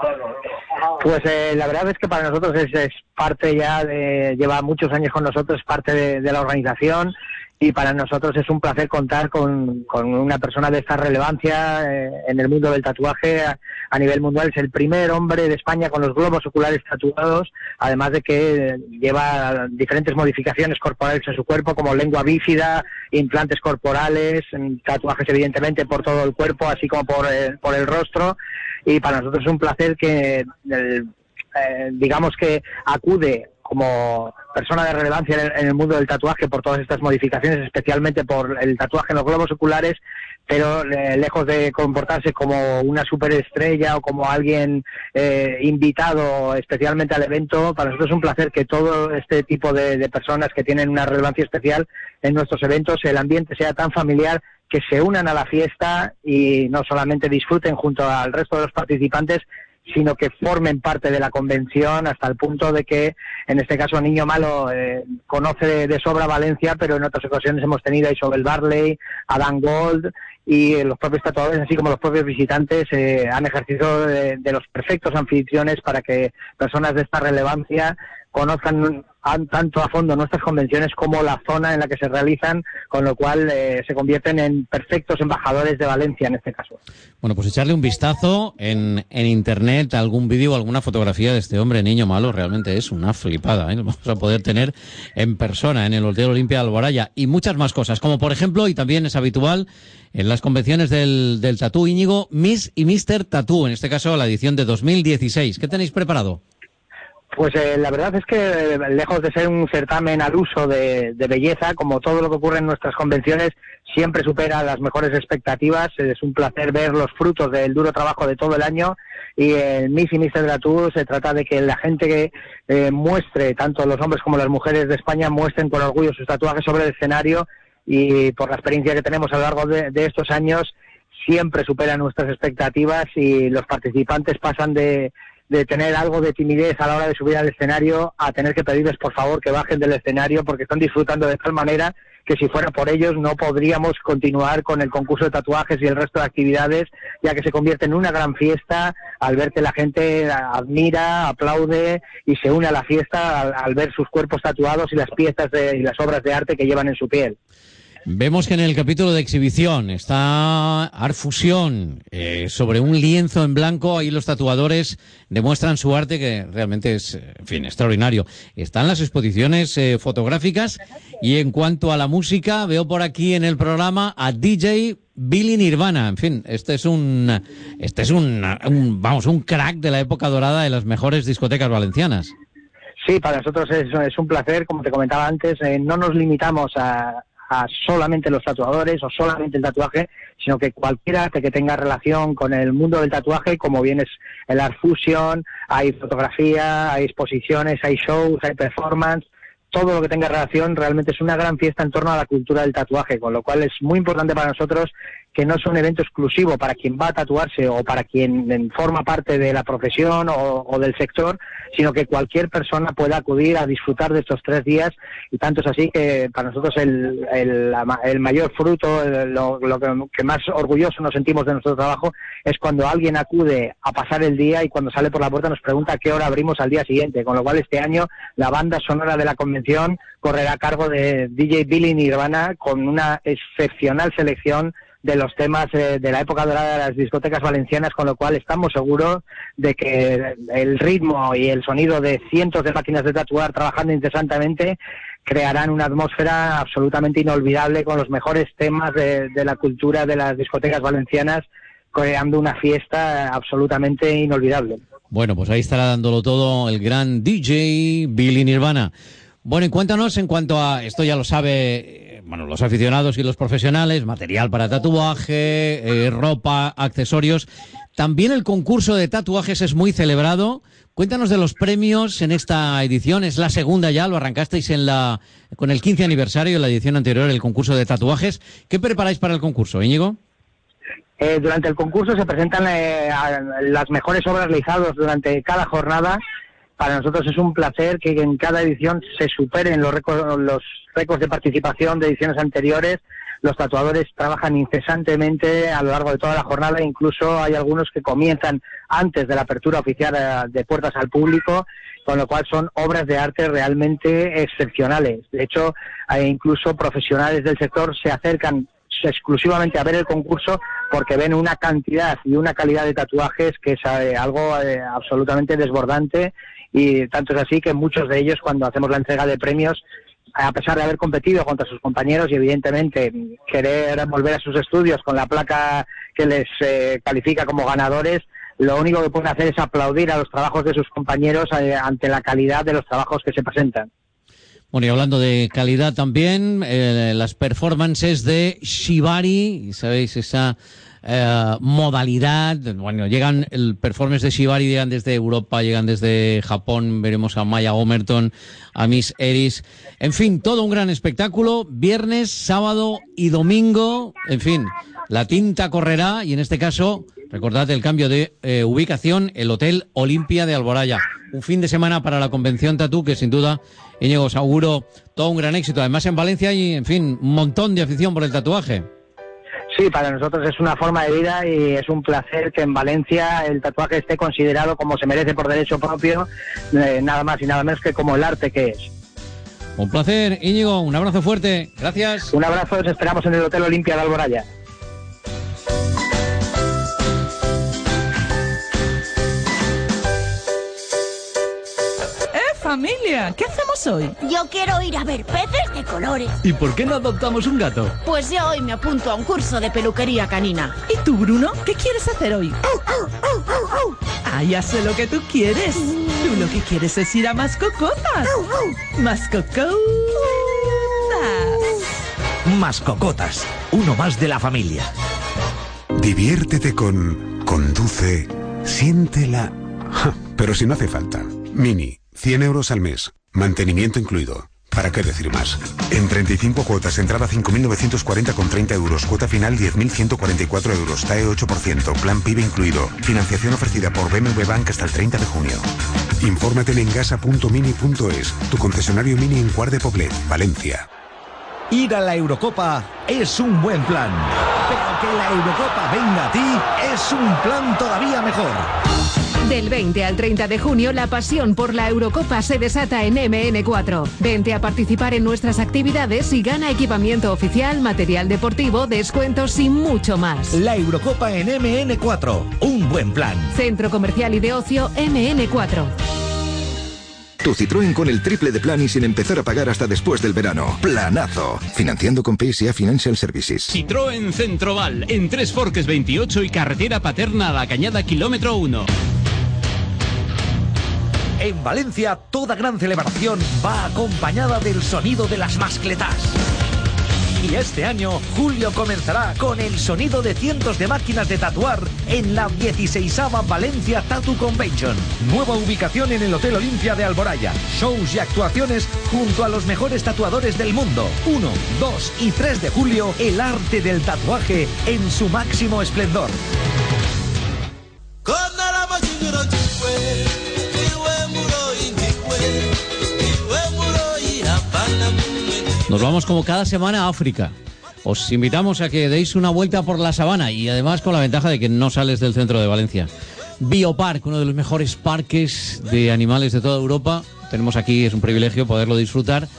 Pues eh, la verdad es que para nosotros es, es parte ya de, lleva muchos años con nosotros, es parte de, de la organización, y para nosotros es un placer contar con, con una persona de esta relevancia eh, en el mundo del tatuaje a, a nivel mundial. Es el primer hombre de España con los globos oculares tatuados, además de que lleva diferentes modificaciones corporales en su cuerpo, como lengua bífida, implantes corporales, tatuajes evidentemente por todo el cuerpo, así como por el, por el rostro. Y para nosotros es un placer que, el, eh, digamos que acude como persona de relevancia en el, en el mundo del tatuaje por todas estas modificaciones, especialmente por el tatuaje en los globos oculares, pero eh, lejos de comportarse como una superestrella o como alguien eh, invitado especialmente al evento. Para nosotros es un placer que todo este tipo de, de personas que tienen una relevancia especial en nuestros eventos, el ambiente sea tan familiar, que se unan a la fiesta y no solamente disfruten junto al resto de los participantes, sino que formen parte de la convención, hasta el punto de que, en este caso, Niño Malo eh, conoce de, de sobra Valencia, pero en otras ocasiones hemos tenido a Isobel Barley, a Dan Gold, y los propios tatuadores, así como los propios visitantes, eh, han ejercido de, de los perfectos anfitriones para que personas de esta relevancia conozcan tanto a fondo nuestras convenciones como la zona en la que se realizan, con lo cual eh, se convierten en perfectos embajadores de Valencia en este caso. Bueno, pues echarle un vistazo en, en internet a algún vídeo o alguna fotografía de este hombre Niño Malo, realmente es una flipada, ¿eh? Lo vamos a poder tener en persona en el Hotel Olimpia de Alboraya y muchas más cosas, como por ejemplo, y también es habitual en las convenciones del, del Tatú, Íñigo, Miss y míster Tatú, en este caso la edición de dos mil dieciséis. ¿Qué tenéis preparado? Pues eh, la verdad es que, eh, lejos de ser un certamen al uso de, de belleza, como todo lo que ocurre en nuestras convenciones, siempre supera las mejores expectativas. Es un placer ver los frutos del duro trabajo de todo el año, y el Miss y míster Tatú se trata de que la gente que eh, muestre, tanto los hombres como las mujeres de España, muestren con orgullo sus tatuajes sobre el escenario, y por la experiencia que tenemos a lo largo de, de estos años, siempre superan nuestras expectativas, y los participantes pasan de de tener algo de timidez a la hora de subir al escenario a tener que pedirles por favor que bajen del escenario, porque están disfrutando de tal manera que si fuera por ellos no podríamos continuar con el concurso de tatuajes y el resto de actividades, ya que se convierte en una gran fiesta al ver que la gente admira, aplaude y se une a la fiesta al, al ver sus cuerpos tatuados y las piezas de, y las obras de arte que llevan en su piel. Vemos que en el capítulo de exhibición está Art Fusion, eh, sobre un lienzo en blanco. Ahí los tatuadores demuestran su arte, que realmente es, en fin, extraordinario. Están las exposiciones eh, fotográficas, y en cuanto a la música, veo por aquí en el programa a D J Billy Nirvana. En fin, este es un, este es un, un, vamos, un crack de la época dorada de las mejores discotecas valencianas. Sí, para nosotros es, es un placer, como te comentaba antes, eh, no nos limitamos a a solamente los tatuadores o solamente el tatuaje, sino que cualquier arte que tenga relación con el mundo del tatuaje, como bien es el Art Fusion, hay fotografía, hay exposiciones, hay shows, hay performance, todo lo que tenga relación realmente es una gran fiesta en torno a la cultura del tatuaje, con lo cual es muy importante para nosotros que no es un evento exclusivo para quien va a tatuarse o para quien forma parte de la profesión o, o del sector, sino que cualquier persona pueda acudir a disfrutar de estos tres días, y tanto es así que para nosotros el, el, el mayor fruto, lo, lo que, que más orgulloso nos sentimos de nuestro trabajo es cuando alguien acude a pasar el día y cuando sale por la puerta nos pregunta a qué hora abrimos al día siguiente, con lo cual este año la banda sonora de la convención correrá a cargo de D J Billy Nirvana, con una excepcional selección de los temas eh, de la época dorada de las discotecas valencianas, con lo cual estamos seguros de que el ritmo y el sonido de cientos de máquinas de tatuar trabajando incesantemente crearán una atmósfera absolutamente inolvidable, con los mejores temas de, de la cultura de las discotecas valencianas, creando una fiesta absolutamente inolvidable. Bueno, pues ahí estará dándolo todo el gran D J Billy Nirvana. Bueno, y cuéntanos en cuanto a, esto ya lo sabe, bueno, los aficionados y los profesionales, material para tatuaje, eh, ropa, accesorios. También el concurso de tatuajes es muy celebrado. Cuéntanos de los premios en esta edición. Es la segunda ya, lo arrancasteis en la con el quince aniversario, en la edición anterior, el concurso de tatuajes. ¿Qué preparáis para el concurso, Íñigo? Eh, durante el concurso se presentan eh, las mejores obras realizadas durante cada jornada. Para nosotros es un placer que en cada edición se superen los récords, los récords de participación de ediciones anteriores. Los tatuadores trabajan incesantemente a lo largo de toda la jornada, incluso hay algunos que comienzan antes de la apertura oficial de puertas al público, con lo cual son obras de arte realmente excepcionales. De hecho, hay incluso profesionales del sector se acercan exclusivamente a ver el concurso porque ven una cantidad y una calidad de tatuajes que es eh, algo eh, absolutamente desbordante, y tanto es así que muchos de ellos, cuando hacemos la entrega de premios, a pesar de haber competido contra sus compañeros y evidentemente querer volver a sus estudios con la placa que les eh, califica como ganadores, lo único que pueden hacer es aplaudir a los trabajos de sus compañeros eh, ante la calidad de los trabajos que se presentan. Bueno, y hablando de calidad también, eh, las performances de Shibari, ¿sabéis? Esa eh, modalidad, bueno, llegan, el performance de Shibari llegan desde Europa, llegan desde Japón, veremos a Maya Omerton, a Miss Eris, en fin, todo un gran espectáculo, viernes, sábado y domingo, en fin, la tinta correrá, y en este caso, recordad el cambio de eh, ubicación, el Hotel Olimpia de Alboraya. Un fin de semana para la convención Tatú que sin duda, Íñigo, os auguro todo un gran éxito. Además en Valencia hay, en fin, un montón de afición por el tatuaje. Sí, para nosotros es una forma de vida y es un placer que en Valencia el tatuaje esté considerado como se merece por derecho propio, eh, nada más y nada menos que como el arte que es. Un placer, Íñigo, un abrazo fuerte, gracias. Un abrazo, os esperamos en el Hotel Olimpia de Alboraya. Familia, ¿qué hacemos hoy? Yo quiero ir a ver peces de colores. ¿Y por qué no adoptamos un gato? Pues yo hoy me apunto a un curso de peluquería canina. ¿Y tú, Bruno? ¿Qué quieres hacer hoy? ¡Au, au, au, au, au! Ah, ya sé lo que tú quieres. Tú lo que quieres es ir a Mascocotas. Mascocotas. Mascocotas, uno más de la familia. Diviértete con Conduce, siéntela. Ja, pero si no hace falta. Mini, cien euros al mes, mantenimiento incluido. ¿Para qué decir más? En treinta y cinco cuotas, entrada cinco mil novecientos cuarenta con treinta euros, cuota final diez mil ciento cuarenta y cuatro euros, T A E ocho por ciento, plan PIB incluido. Financiación ofrecida por B M W Bank hasta el treinta de junio. Infórmate en engasa punto mini punto es, tu concesionario Mini en Cuart de Poblet, Valencia. Ir a la Eurocopa es un buen plan, pero que la Eurocopa venga a ti es un plan todavía mejor. Del veinte al treinta de junio, la pasión por la Eurocopa se desata en eme ene cuatro. Vente a participar en nuestras actividades y gana equipamiento oficial, material deportivo, descuentos y mucho más. La Eurocopa en eme ene cuatro, un buen plan. Centro Comercial y de Ocio eme ene cuatro. Tu Citroën con el triple de plan y sin empezar a pagar hasta después del verano. Planazo. Financiando con P S A Financial Services. Citroën Centroval, en Tres Forques veintiocho y carretera Paterna a la Cañada, kilómetro uno. En Valencia, toda gran celebración va acompañada del sonido de las mascletas. Y este año, Julio comenzará con el sonido de cientos de máquinas de tatuar en la dieciseisava Valencia Tattoo Convention. Nueva ubicación en el Hotel Olimpia de Alboraya. Shows y actuaciones junto a los mejores tatuadores del mundo. uno, dos y tres de julio, el arte del tatuaje en su máximo esplendor. Nos vamos como cada semana a África. Os invitamos a que deis una vuelta por la sabana y además con la ventaja de que no sales del centro de Valencia. Biopark, uno de los mejores parques de animales de toda Europa. Tenemos aquí, es un privilegio poderlo disfrutar.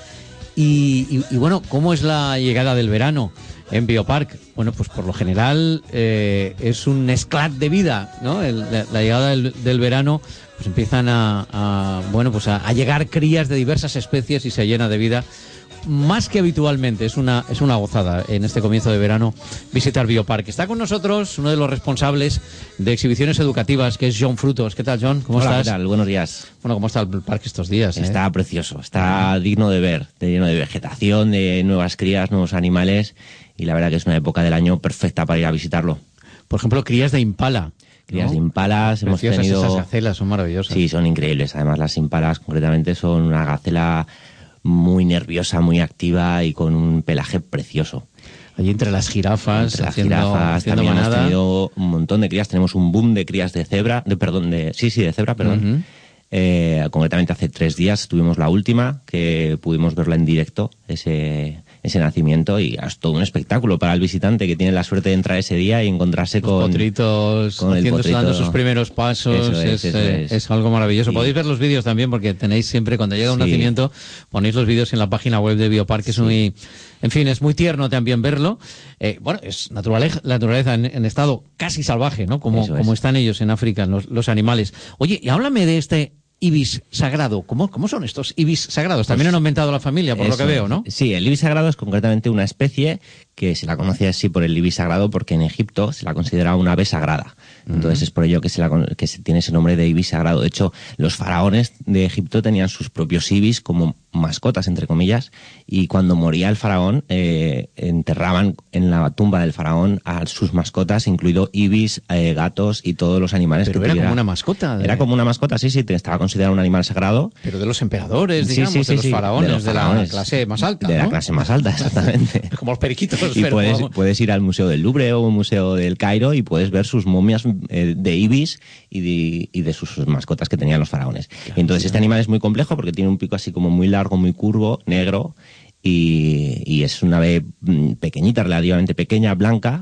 Y, y, y bueno, ¿cómo es la llegada del verano en Biopark? Bueno, pues por lo general eh, es un esclat de vida, ¿no? El, la, la llegada del, del verano, pues empiezan a, a bueno, pues a, a llegar crías de diversas especies y se llena de vida. Más que habitualmente, es una, es una gozada en este comienzo de verano visitar Biopark. Está con nosotros uno de los responsables de exhibiciones educativas, que es John Frutos. ¿Qué tal, John? ¿Cómo Hola, estás? ¿qué tal? Buenos días. Bueno, ¿cómo está el parque estos días? eh? Está precioso, está uh-huh. digno de ver, de lleno de vegetación, de nuevas crías, nuevos animales, y la verdad que es una época del año perfecta para ir a visitarlo. Por ejemplo, crías de impala. Crías ¿no? de impalas, hemos tenido... Esas gacelas son maravillosas. Sí, son increíbles. Además, las impalas concretamente son una gacela muy nerviosa, muy activa y con un pelaje precioso. Allí entre las jirafas, entre las haciendo, jirafas haciendo también manada. Hemos tenido un montón de crías. Tenemos un boom de crías de cebra, de perdón, de sí, sí, de cebra, perdón. Uh-huh. Eh, concretamente hace tres días tuvimos la última, que pudimos verla en directo, ese, ese nacimiento, y es todo un espectáculo para el visitante que tiene la suerte de entrar ese día y encontrarse Los con potritos, con el haciendo, potrito, dando sus primeros pasos. Eso es, es, eso eh, es. es algo maravilloso. Sí. Podéis ver los vídeos también, porque tenéis siempre, cuando llega un Sí. nacimiento, ponéis los vídeos en la página web de Biopark, que es sí. muy... En fin, es muy tierno también verlo. Eh, bueno, es naturaleza, la naturaleza en, en estado casi salvaje, ¿no? Como, como están ellos en África, los, los animales. Oye, y háblame de este ibis sagrado. ¿Cómo, cómo son estos ibis sagrados? También pues, han aumentado la familia, por eso, lo que veo, ¿no? Sí, el ibis sagrado es concretamente una especie que se la conoce así por el ibis sagrado porque en Egipto se la considera una ave sagrada. Entonces uh-huh. es por ello que se, la, que se tiene ese nombre de ibis sagrado. De hecho, los faraones de Egipto tenían sus propios ibis como mascotas, entre comillas, y cuando moría el faraón, eh, enterraban en la tumba del faraón a sus mascotas, incluido ibis, eh, gatos y todos los animales. Pero que era tuviera. como una mascota. De... Era como una mascota, sí, sí, estaba considerado un animal sagrado. Pero de los emperadores, digamos, sí, sí, sí, de los sí, faraones, de, los de faraones, la clase más alta, De ¿no? la clase más alta, exactamente. Como los periquitos. Y pero puedes, vamos. puedes ir al Museo del Louvre o un museo del Cairo y puedes ver sus momias eh, de ibis y de, y de sus, sus mascotas que tenían los faraones. Claro, y entonces sí, este animal es muy complejo porque tiene un pico así como muy largo, muy curvo, negro, y, y es una ave pequeñita, relativamente pequeña, blanca,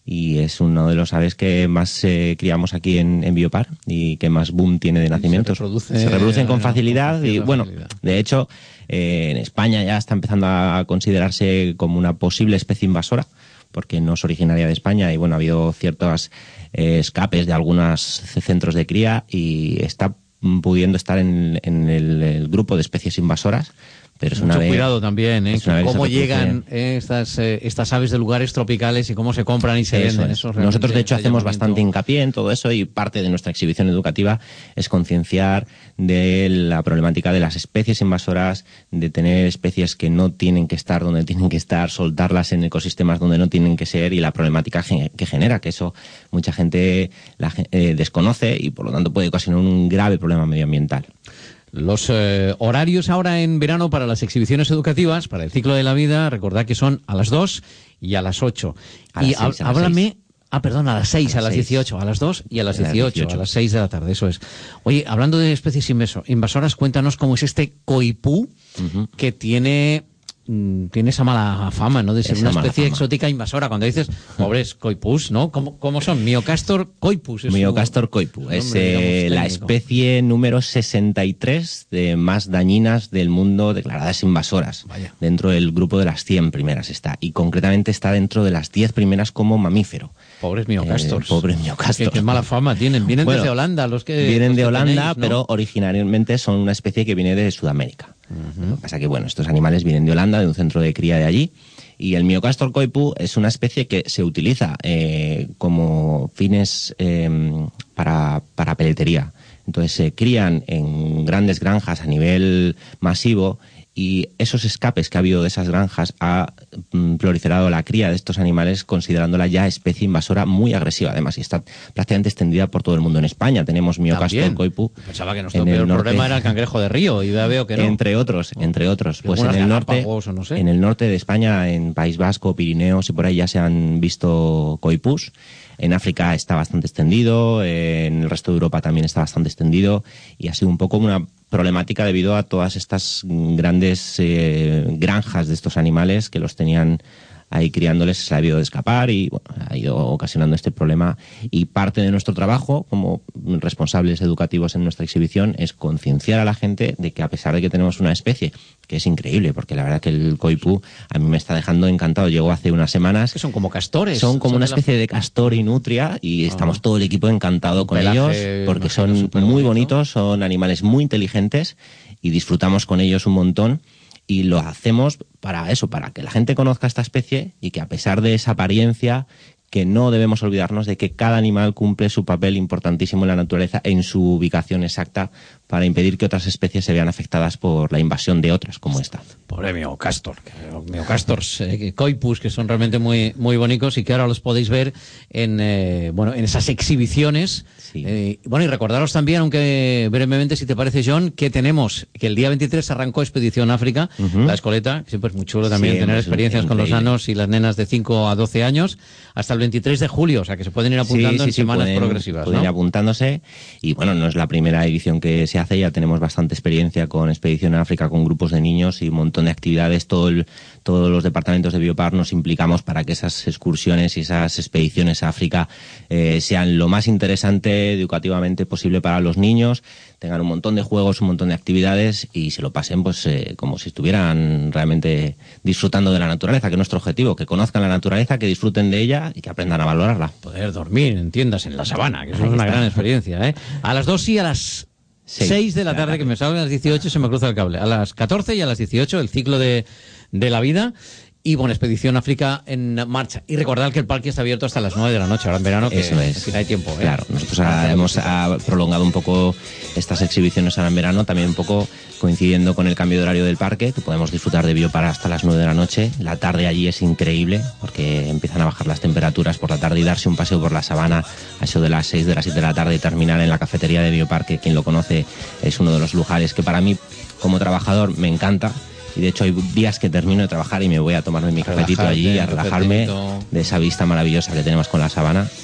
y es uno de los aves que más eh, criamos aquí en, en Biopar y que más boom tiene de nacimientos. Se, reproduce, se reproducen con facilidad con y bueno, facilidad. de hecho eh, en España ya está empezando a considerarse como una posible especie invasora porque no es originaria de España y bueno, ha habido ciertos eh, escapes de algunos centros de cría y está pudiendo estar en, en el, el grupo de especies invasoras. Pero es Mucho una ave, cuidado también, ¿eh? Cómo se llegan eh, estas, eh, estas aves de lugares tropicales y cómo se compran y se eso venden. es. Eso Nosotros, de hecho, hacemos llamamiento. bastante hincapié en todo eso y parte de nuestra exhibición educativa es concienciar de la problemática de las especies invasoras, de tener especies que no tienen que estar donde tienen que estar, soltarlas en ecosistemas donde no tienen que ser y la problemática que genera, que eso mucha gente la, eh, desconoce y por lo tanto puede ocasionar un grave problema medioambiental. Los eh, horarios ahora en verano para las exhibiciones educativas, para el ciclo de la vida, recordad que son a las dos y a las ocho. A y las seis, a las háblame... seis. Ah, perdón, a las seis, a las dieciocho, a las dos y a las dieciocho, a las seis de la tarde, eso es. Oye, hablando de especies invaso- invasoras, cuéntanos cómo es este coipú Uh-huh. que tiene... tiene esa mala fama, ¿no? De ser Esa una mala especie fama. exótica invasora. Cuando dices, pobres coipus, ¿no? ¿Cómo, cómo son? Miocastor coipus. Es Miocastor su- coipu su es nombre, eh, digamos, la técnico. especie número sesenta y tres de más dañinas del mundo declaradas invasoras. Vaya. Dentro del grupo de las cien primeras está. Y concretamente está dentro de las diez primeras como mamífero. Pobres miocastors. Eh, pobres miocastors. Qué, qué mala fama tienen. Vienen Bueno, desde Holanda los que Vienen los de que Holanda, tenéis, ¿no? pero originariamente son una especie que viene de Sudamérica. Lo que pasa es que, bueno, estos animales vienen de Holanda, de un centro de cría de allí, y el Miocastor coipu es una especie que se utiliza eh, como fines eh, para, para peletería. Entonces se crían en grandes granjas a nivel masivo y esos escapes que ha habido de esas granjas ha mm, proliferado la cría de estos animales considerándola ya especie invasora muy agresiva además y está prácticamente extendida por todo el mundo. En España tenemos Miocastor También. coipu. Pensaba que nuestro en el peor norte. problema era el cangrejo de río y ya veo que no. Entre otros, entre otros. Pues en Algunas el norte, Galápagos o no sé. en el norte de España, en País Vasco, Pirineos y por ahí ya se han visto coipús. En África está bastante extendido, en el resto de Europa también está bastante extendido y ha sido un poco una problemática debido a todas estas grandes eh, granjas de estos animales que los tenían ahí criándoles, se ha habido de escapar y bueno, ha ido ocasionando este problema. Y parte de nuestro trabajo como responsables educativos en nuestra exhibición es concienciar a la gente de que a pesar de que tenemos una especie que es increíble, porque la verdad que el coipú a mí me está dejando encantado. Llegó hace unas semanas. Que son como castores. Son como Son una de la- especie de castor y nutria y estamos todo el equipo encantado con pelaje, ellos porque imagino, son súper muy bonito. bonitos, son animales muy inteligentes y disfrutamos con ellos un montón. Y lo hacemos para eso, para que la gente conozca esta especie y que a pesar de esa apariencia, que no debemos olvidarnos de que cada animal cumple su papel importantísimo en la naturaleza en su ubicación exacta para impedir que otras especies se vean afectadas por la invasión de otras como esta. Pobre miocastor, que- miocastors, eh, que- coipus, que son realmente muy muy bonitos y que ahora los podéis ver en eh, bueno en esas exhibiciones. Eh, bueno, y recordaros también, aunque brevemente, si te parece, John, que tenemos, que el día veintitrés arrancó Expedición África, Ujú. la escoleta, que siempre es muy chulo también Sí, tener es experiencias con los increíble. nanos y las nenas de cinco a doce años, hasta el veintitrés de julio, o sea que se pueden ir apuntando en semanas pueden- progresivas, pueden ¿no? ir apuntándose y bueno, no es la primera edición que se hace, ya tenemos bastante experiencia con Expedición a África, con grupos de niños y un montón de actividades. Todo el- todos los departamentos de Biopar nos implicamos para que esas excursiones y esas expediciones a África eh, sean lo más interesante educativamente posible para los niños, tengan un montón de juegos, un montón de actividades y se lo pasen pues eh, como si estuvieran realmente disfrutando de la naturaleza, que es nuestro objetivo, que conozcan la naturaleza, que disfruten de ella y que aprendan a valorarla. Poder dormir en tiendas en la sabana, que eso Ahí es una está. gran experiencia, ¿eh? A las dos y a las Seis seis de la de la tarde, tarde. que me salgo a las dieciocho y se me cruza el cable. A las catorce y a las dieciocho, el ciclo de, de la vida. Y bueno, Expedición África en marcha. Y recordad que el parque está abierto hasta las nueve de la noche, ahora en verano, que Eso es. al fin hay tiempo, ¿eh? Claro, nosotros ah, hemos ah, prolongado un poco estas exhibiciones ahora en verano, también un poco coincidiendo con el cambio de horario del parque, que podemos disfrutar de Biopar hasta las nueve de la noche. La tarde allí es increíble, porque empiezan a bajar las temperaturas por la tarde y darse un paseo por la sabana a eso de las seis, de las siete de la tarde y terminar en la cafetería de Biopar, que quien lo conoce es uno de los lugares que para mí, como trabajador, me encanta. Y de hecho hay días que termino de trabajar y me voy a tomarme mi cafetito Relajarte, allí, a tu relajarme cafetito. de esa vista maravillosa que tenemos con la sabana.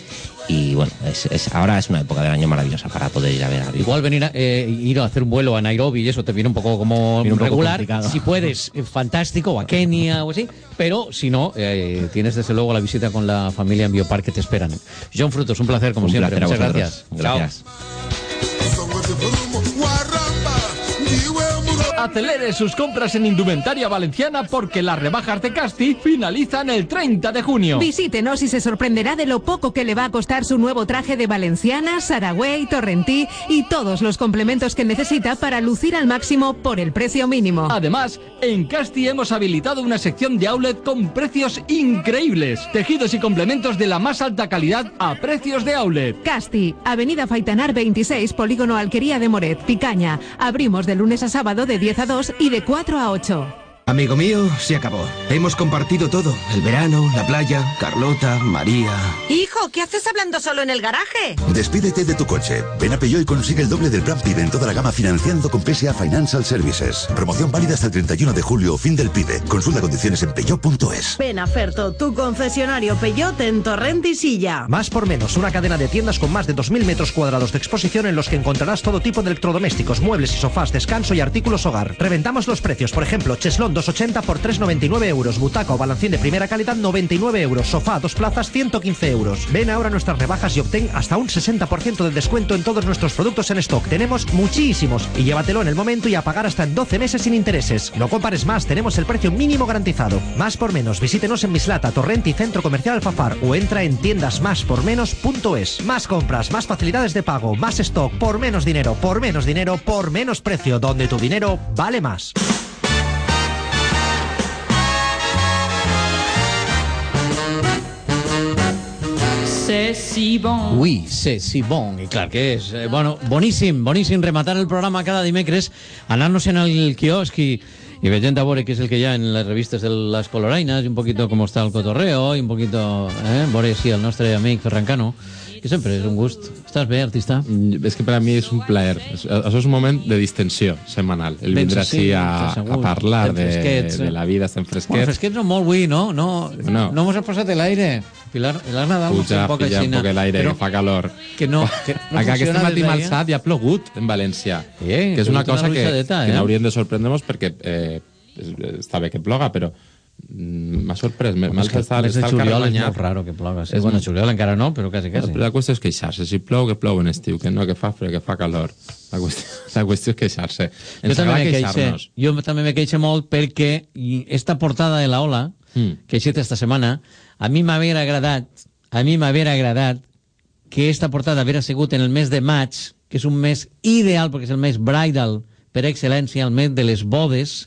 y bueno, es, es, ahora es una época del año maravillosa para poder ir a ver a Billboard. Igual venir a, eh, ir a hacer un vuelo a Nairobi y eso te viene un poco como Viene un poco regular. complicado. Si puedes, eh, fantástico, o a Kenia o así, pero si no, eh, tienes desde luego la visita con la familia en Biopark que te esperan. John Frutos, un placer como Un siempre. placer a Muchas vosotros. gracias. Gracias. Acelere sus compras en Indumentaria Valenciana porque las rebajas de Casti finalizan el treinta de junio. Visítenos y se sorprenderá de lo poco que le va a costar su nuevo traje de valenciana, Saragüey, Torrentí y todos los complementos que necesita para lucir al máximo por el precio mínimo. Además, en Casti hemos habilitado una sección de outlet con precios increíbles. Tejidos y complementos de la más alta calidad a precios de outlet. Casti, Avenida Faitanar veintiséis, Polígono Alquería de Moret, Picaña. Abrimos de lunes a sábado de diez a dos y de cuatro a ocho. Amigo mío, se acabó. Hemos compartido todo. El verano, la playa, Carlota, María... Hijo, ¿qué haces hablando solo en el garaje? Despídete de tu coche. Ven a Peugeot y consigue el doble del plan PIB en toda la gama financiando con P S A Financial Services. Promoción válida hasta el treinta y uno de julio, fin del PIB. Consulta condiciones en peugeot punto es. Ven a Ferto, tu concesionario Peugeot en Torrent y Silla. Más por menos, una cadena de tiendas con más de dos mil metros cuadrados de exposición en los que encontrarás todo tipo de electrodomésticos, muebles y sofás, descanso y artículos hogar. Reventamos los precios, por ejemplo, cheslón doscientos ochenta por trescientos noventa y nueve euros, butaca o balancín de primera calidad noventa y nueve euros, sofá dos plazas ciento quince euros. Ven ahora a nuestras rebajas y obtén hasta un sesenta por ciento de descuento en todos nuestros productos en stock. Tenemos muchísimos y llévatelo en el momento y a pagar hasta en doce meses sin intereses. No compares más, tenemos el precio mínimo garantizado. Más por menos, visítenos en Mislata, Torrent y Centro Comercial Alfafar o entra en tiendas más por menos punto es. Más compras, más facilidades de pago, más stock, por menos dinero, por menos dinero, por menos precio, donde tu dinero vale más. C'est si bon. Oui, c'est si bon. I clar que és. Eh, bueno, boníssim, boníssim rematar el programa cada dimecres, anar-nos en el quiosc i, y veient a veure qué es el que ya en las revistas de las colorainas y un poquito cómo está el cotorreo y un poquito, eh, veure si el nostre amic Ferran Cano, que sempre és un gust. Estàs bé, artista? És que per a mi és un plaer. Això és un moment de distensió setmanal. El vindre així a, a parlar de, de la vida, estem fresquets. Bueno, fresquets no molt avui, no? No, no. no hemos posat l'aire. Pilar, Pilar Nadal puja, un poc així, un poc l'aire, que fa calor. Que no, que no aquest matí malsat i ha plogut en València. Bien, que és una cosa que, eh? que n'hauríem de sorprendre-nos perquè eh, està bé que ploga, però m'ha sorprès. Bueno, és que el mes de juliol és molt raro que ploga. Sí, bueno, juliol encara no, però quasi, quasi. La qüestió és queixar-se. Si plou, que plou en estiu, que no, que fa fred, que fa calor. La qüestió, la qüestió és queixar-se. Jo també, me queixe, jo també me queixe molt perquè esta portada de la Ola, mm. que he fet esta setmana, a mi m'haver agradat, a mi m'haver agradat que esta portada haver sigut en el mes de maig, que és un mes ideal, perquè és el mes bridal per excel·lència, el mes de les bodes,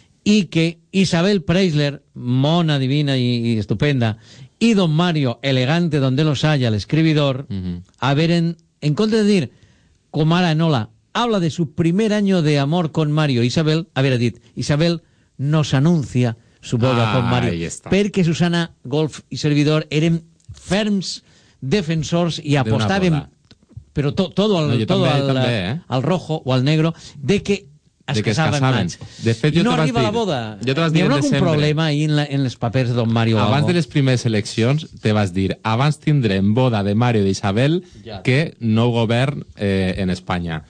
y que Isabel Preisler, mona divina y, y estupenda, y don Mario, elegante donde los haya, el escribidor, uh-huh. a ver, en, en contra de decir, como ara Nola, habla de su primer año de amor con Mario. Isabel, a ver, dit, Isabel nos anuncia su boda ah, con Mario, perquè Susana, Golf y servidor eren ferms defensors y apostaven, pero to, todo, al, no, todo també, al, també, eh? al rojo o al negro, de que es de que casaven, es casaven. De fet, jo no te vas arriba dir, la boda. Jo te vas Hi dir haurà algun desembre. problema ahí en, la, en els papers de don Mario? Abans de les primeres eleccions te vas dir abans tindrem boda de Mario i d'Isabel ja. que nou govern eh, en Espanya.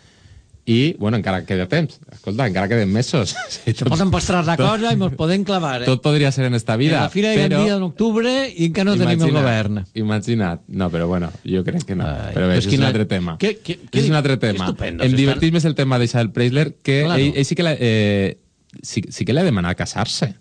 I, bueno, encara queda temps. Escolta, encara queden mesos. Sí, se poden postrar la cosa i ens podem clavar. Eh? Tot podria ser en esta vida. En la fira de però... en octubre i encara no tenim el govern. Imagina't. No, però bueno, jo crec que no. Ai, però bé, és quina... un altre tema. Que, que, que, és un altre tema. Estupendo. Em divertís més el tema d'Isabel Preisler, que claro. ell, ell sí que, la, eh, sí, sí que l'ha demanat casar-se.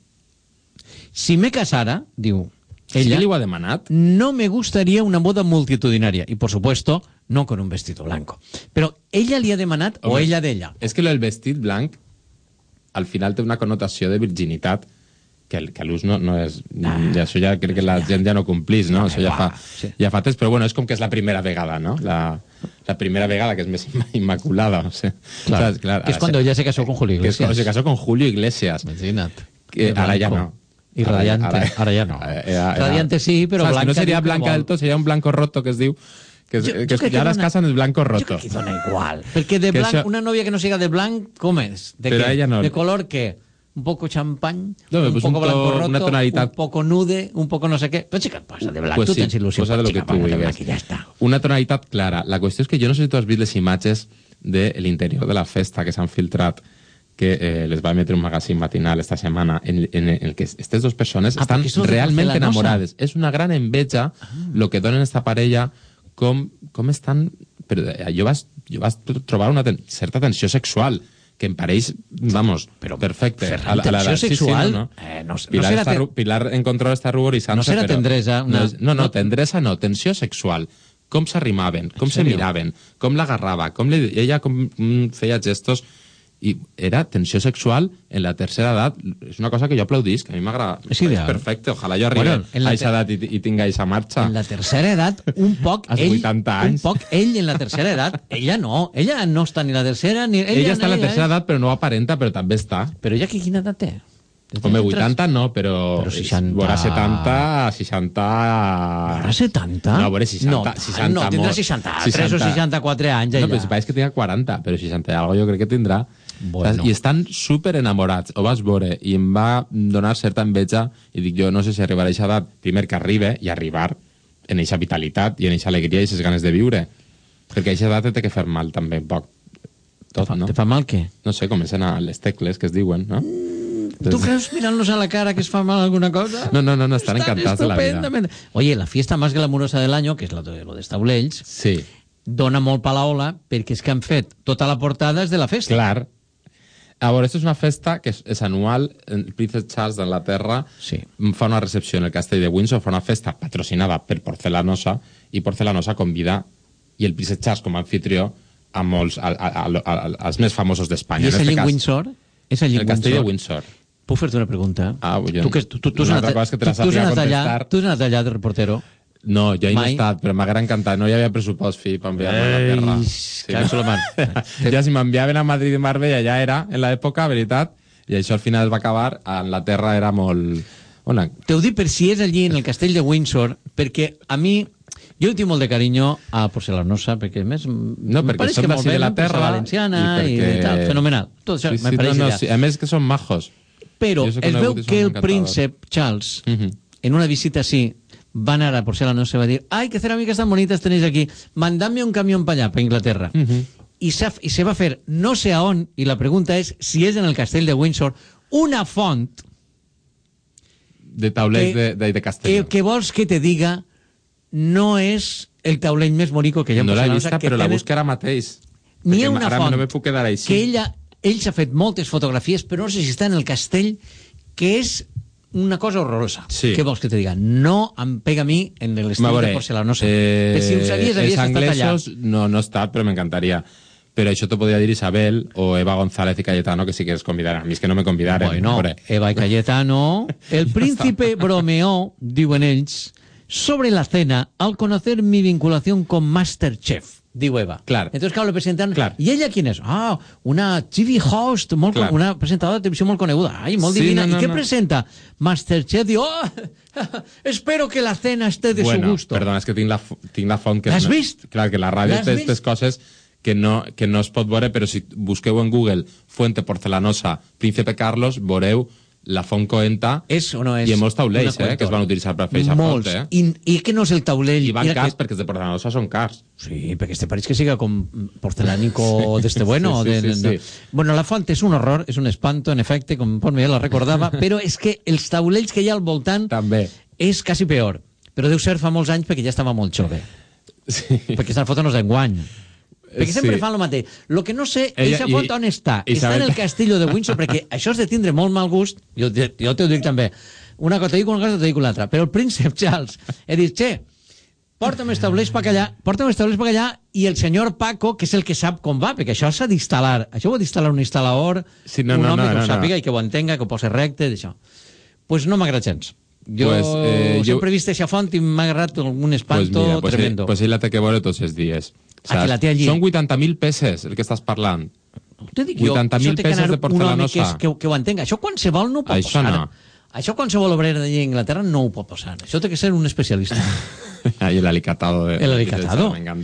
Si me casara, diu... Ella, sí li ho ha demanat. No me gustaría una boda multitudinaria. Y, por supuesto, no con un vestido blanco. Pero ella li ha demanat o Home, ella d'ella? És que el vestit blanc al final té una connotació de virginitat que, que a l'ús no, no és... Ah, ja, això ja crec que la gent ja no complís, no? Això ja fa, sí. ja fa temps, però bueno, és com que és la primera vegada, no? La, la primera vegada que és més inmaculada. O sea, claro. ¿sabes? Claro, que és quan ella se casó con Julio Iglesias. Que es, se casó con Julio Iglesias. Imagina't. Que ara ja no. Y radiante, ahora, ahora, ahora ya no. Era, era, radiante sí, pero ¿sabes? blanca... No sería blanca del todo, sería un blanco roto que es diu... Que, jo, que, jo que ara es casen el blanco roto. Jo crec que dona igual. Perquè de blanc, això... una novia que no siga de blanc, com és? De, però què? ella no. De color què? un poco champán, No, un pues poco un to- blanco roto, una tonalidad- un poco nude, un poco no sé qué. Però, xica, posa de blanc, Pues tu sí, tens il·lusió. posa de lo xica, que tu posa de vulguis. blanc i ja està. Una tonalitat clara. La qüestió és que jo no sé si tu has vist les imatges de l'interior de la festa que s'han filtrat, que eh, les va emetre un magazín matinal esta setmana, en, en, en el que aquestes dues persones Ah, estan perquè és lo de realment Porcelanosa. enamorades. És una gran enveja lo que donen esta parella, com, com estan... Però eh, jo vas, jo vas trobar una ten certa tensió sexual que em pareix, vamos, però perfecte. Ferran, tensió sexual? Sí, sí, no, no. Eh, no, no Pilar, serà està, ten- ru- Pilar en control està ruborizant. No serà tendresa, una- No, és- no, no, no- tendresa no, tensió sexual. Com s'arrimaven, com se sèrio? miraven, com l'agarrava, com li, ella com mm, feia gestos, i era tensió sexual en la tercera edat. És una cosa que jo aplaudisc, que a mi m'agrada. És ideal. perfecte, ojalà jo arribi Bueno, en la a aquesta te- edat i, i tinga aquesta marxa. En la tercera edat, un poc Als ell, vuitanta anys. un poc ell en la tercera edat, ella no, ella no està ni la tercera ni... Ella, Ella està en la ella tercera és- edat, però no aparenta, però també està. Però ella quina edat té? Home, vuitanta no, però... Però seixanta... Vora setanta, seixanta... Vora setanta? No, vora seixanta, No, seixanta no, tindrà molt. seixanta-tres o seixanta-quatre anys, No, ella. però si pareix que tenia quaranta, però seixanta i algo jo crec que tindrà. Bueno. I estan super enamorats. Ho vas veure i em va donar certa enveja i dic jo, no sé si arribarà a aquesta edat, primer que arribe i arribar en eixa vitalitat i en eixa alegria i aquestes ganes de viure. Perquè a aquesta edat et té que fer mal també un poc. Tot, no? Te fa mal què? No sé, comencen a les tecles que es diuen, no? ¿Tú crees mirándonos a la cara que es fa mal alguna cosa? No, no, no, no están encantados de la vida. Estupendamente. Oye, la fiesta más glamurosa del año, que és la de, lo de Taulells, sí. dona molt palaola perquè és que han fet tota la portada és de la festa. Clar. A veure, esto és una festa que és, és anual. El príncep Charles d'Anglaterra sí. fa una recepció en el castell de Windsor, fa una festa patrocinada per Porcelanosa, i Porcelanosa convida, i el príncep Charles com a anfitrió, a molts, a, a, a, a, als més famosos d'Espanya. I és En allí este en cas, Windsor? És allí el en castell de Windsor? Windsor. Puc fer-te una pregunta? Ah, jo, tu, que, tu, tu, tu, has una anat, altra cosa és que te la tu, tu has sàpiga anat allà, contestar. tu has anat allà de reportero? No, jo hi no he Mai? estat, però m'haguera encantat. No hi havia pressupost, fi, per enviar-me a Anglaterra. Ei, Sí, Can Solomon. ja si m'enviaven a Madrid i Marbella ja era, en l'època, veritat, i això al final es va acabar. A Anglaterra era molt... On? Te ho dic per si és allí en el castell de Windsor, perquè a mi... Jo hi tinc molt de carinyo a Porcelanosa, perquè a més... No, perquè pareix són que molt d'ací de bé, la no? Peça terra valenciana i, perquè- i tal, fenomenal. Tot això Sí, me sí, pareix no, no, ideal. sí. A més que són majos. Però Jo es sé que no he veu hagut i que són el encantadors. príncep Charles, en una visita así, va a anar a Porcelanosa y va a decir, ay, qué cerámicas tan bonitas tenéis aquí, mandadme un camión para allá, para Inglaterra. y, se, y se va a hacer no sé a on, y la pregunta es si es en el castell de Windsor, una font de taulells que- de, de, de castell. eh, que vols que te diga no és el taulell més bonico que hi ha en No l'he Porcelanosa, vista, que però la tenen- busco ara mateix. N'hi ha Perquè una ara font no me puc quedar així. que ella, ell s'ha fet moltes fotografies, però no sé si està en el castell, que és una cosa horrorosa. Sí. Què vols que te diga? No em pega a mi en l'estil A veure, de Porcelanosa. eh, Per si ho sabies, havies els estat allà. anglesos no, no he estat, però m'encantaria. Però això t'ho podria dir Isabel o Eva González i Cayetano, que sí que els convidaran. A mi és que no me convidaren. Bueno, Veure. Eva y Cayetano. El príncipe bromeó, diuen ells, sobre la cena al conocer mi vinculación con Masterchef. Diu Eva. Claro. Entonces, claro, le presentan... ¿Y ella quién es? Ah, una T V host, molt con- Clar. una presentadora de televisión molt coneguda. Ay, molt Sí, divina. no, no, ¿Y qué no. presenta? Masterchef. Diu, oh, espero que la cena esté de bueno, su gusto. Perdona, és que tinc la, fo- tinc la font que... L'has no- vist? Clar, que la ràdio L'has té vist? aquestes coses que no, que no es pot veure, però si busqueu en Google Fuente Porcelanosa Príncipe Carlos, veureu la font coenta és o no és i molts taulells, una eh, que es van utilitzar per fer aquesta font. Molts. Eh? I, I que no és el taulell... I van Mira cars que- perquè els de Porcelanosa són cars. Sí, perquè este pareix que siga com porcelánico de este bueno. Sí, sí, de, sí, de- sí. Bueno, la font és un horror, és un espanto, en efecte, com Pont Miguel la recordava, però és que els taulells que hi ha al voltant també és quasi peor. Però deu ser fa molts anys perquè ja estava molt jove. Sí. Perquè estan fotos d'enguany. Perquè sempre Sí. fan el mateix. Lo que no sé, Ella- eixa font i- on està? Està Isabel- en el castillo de Windsor, perquè això és de tindre molt mal gust, jo, te- jo t'ho dic també, una cosa te dic una cosa, te dic una altra, però el príncep Charles he dit, che, porta'm els taulells per allà, porta'm els taulells per allà, i el senyor Paco, que és el que sap com va, perquè això s'ha d'instal·lar, això ho ha d'instal·lar un instal·lador, Sí, no, un no, home no, que ho no, no. sàpiga i que ho entenga, que ho posi recte, d'això. Pues no m'agrada gens. Jo Pues, eh, sempre jo- he vist eixa font i m'ha agradat un espanto pues mira, pues tremendo. Ell, pues ell la té que veure tots els dies. Ah, que la té allí. Són vuitanta mil peces el que estàs parlant. Te dic jo, vuitanta això mil té que peces anar de un home que, porcelanosa. és, que, que ho entenga. Això qualsevol no ho pot Això posar. no. Això qualsevol obrer d'allí a Inglaterra no ho pot posar. Això té que ser un especialista. Ahí el alicatado. De, El alicatado. Me encanta.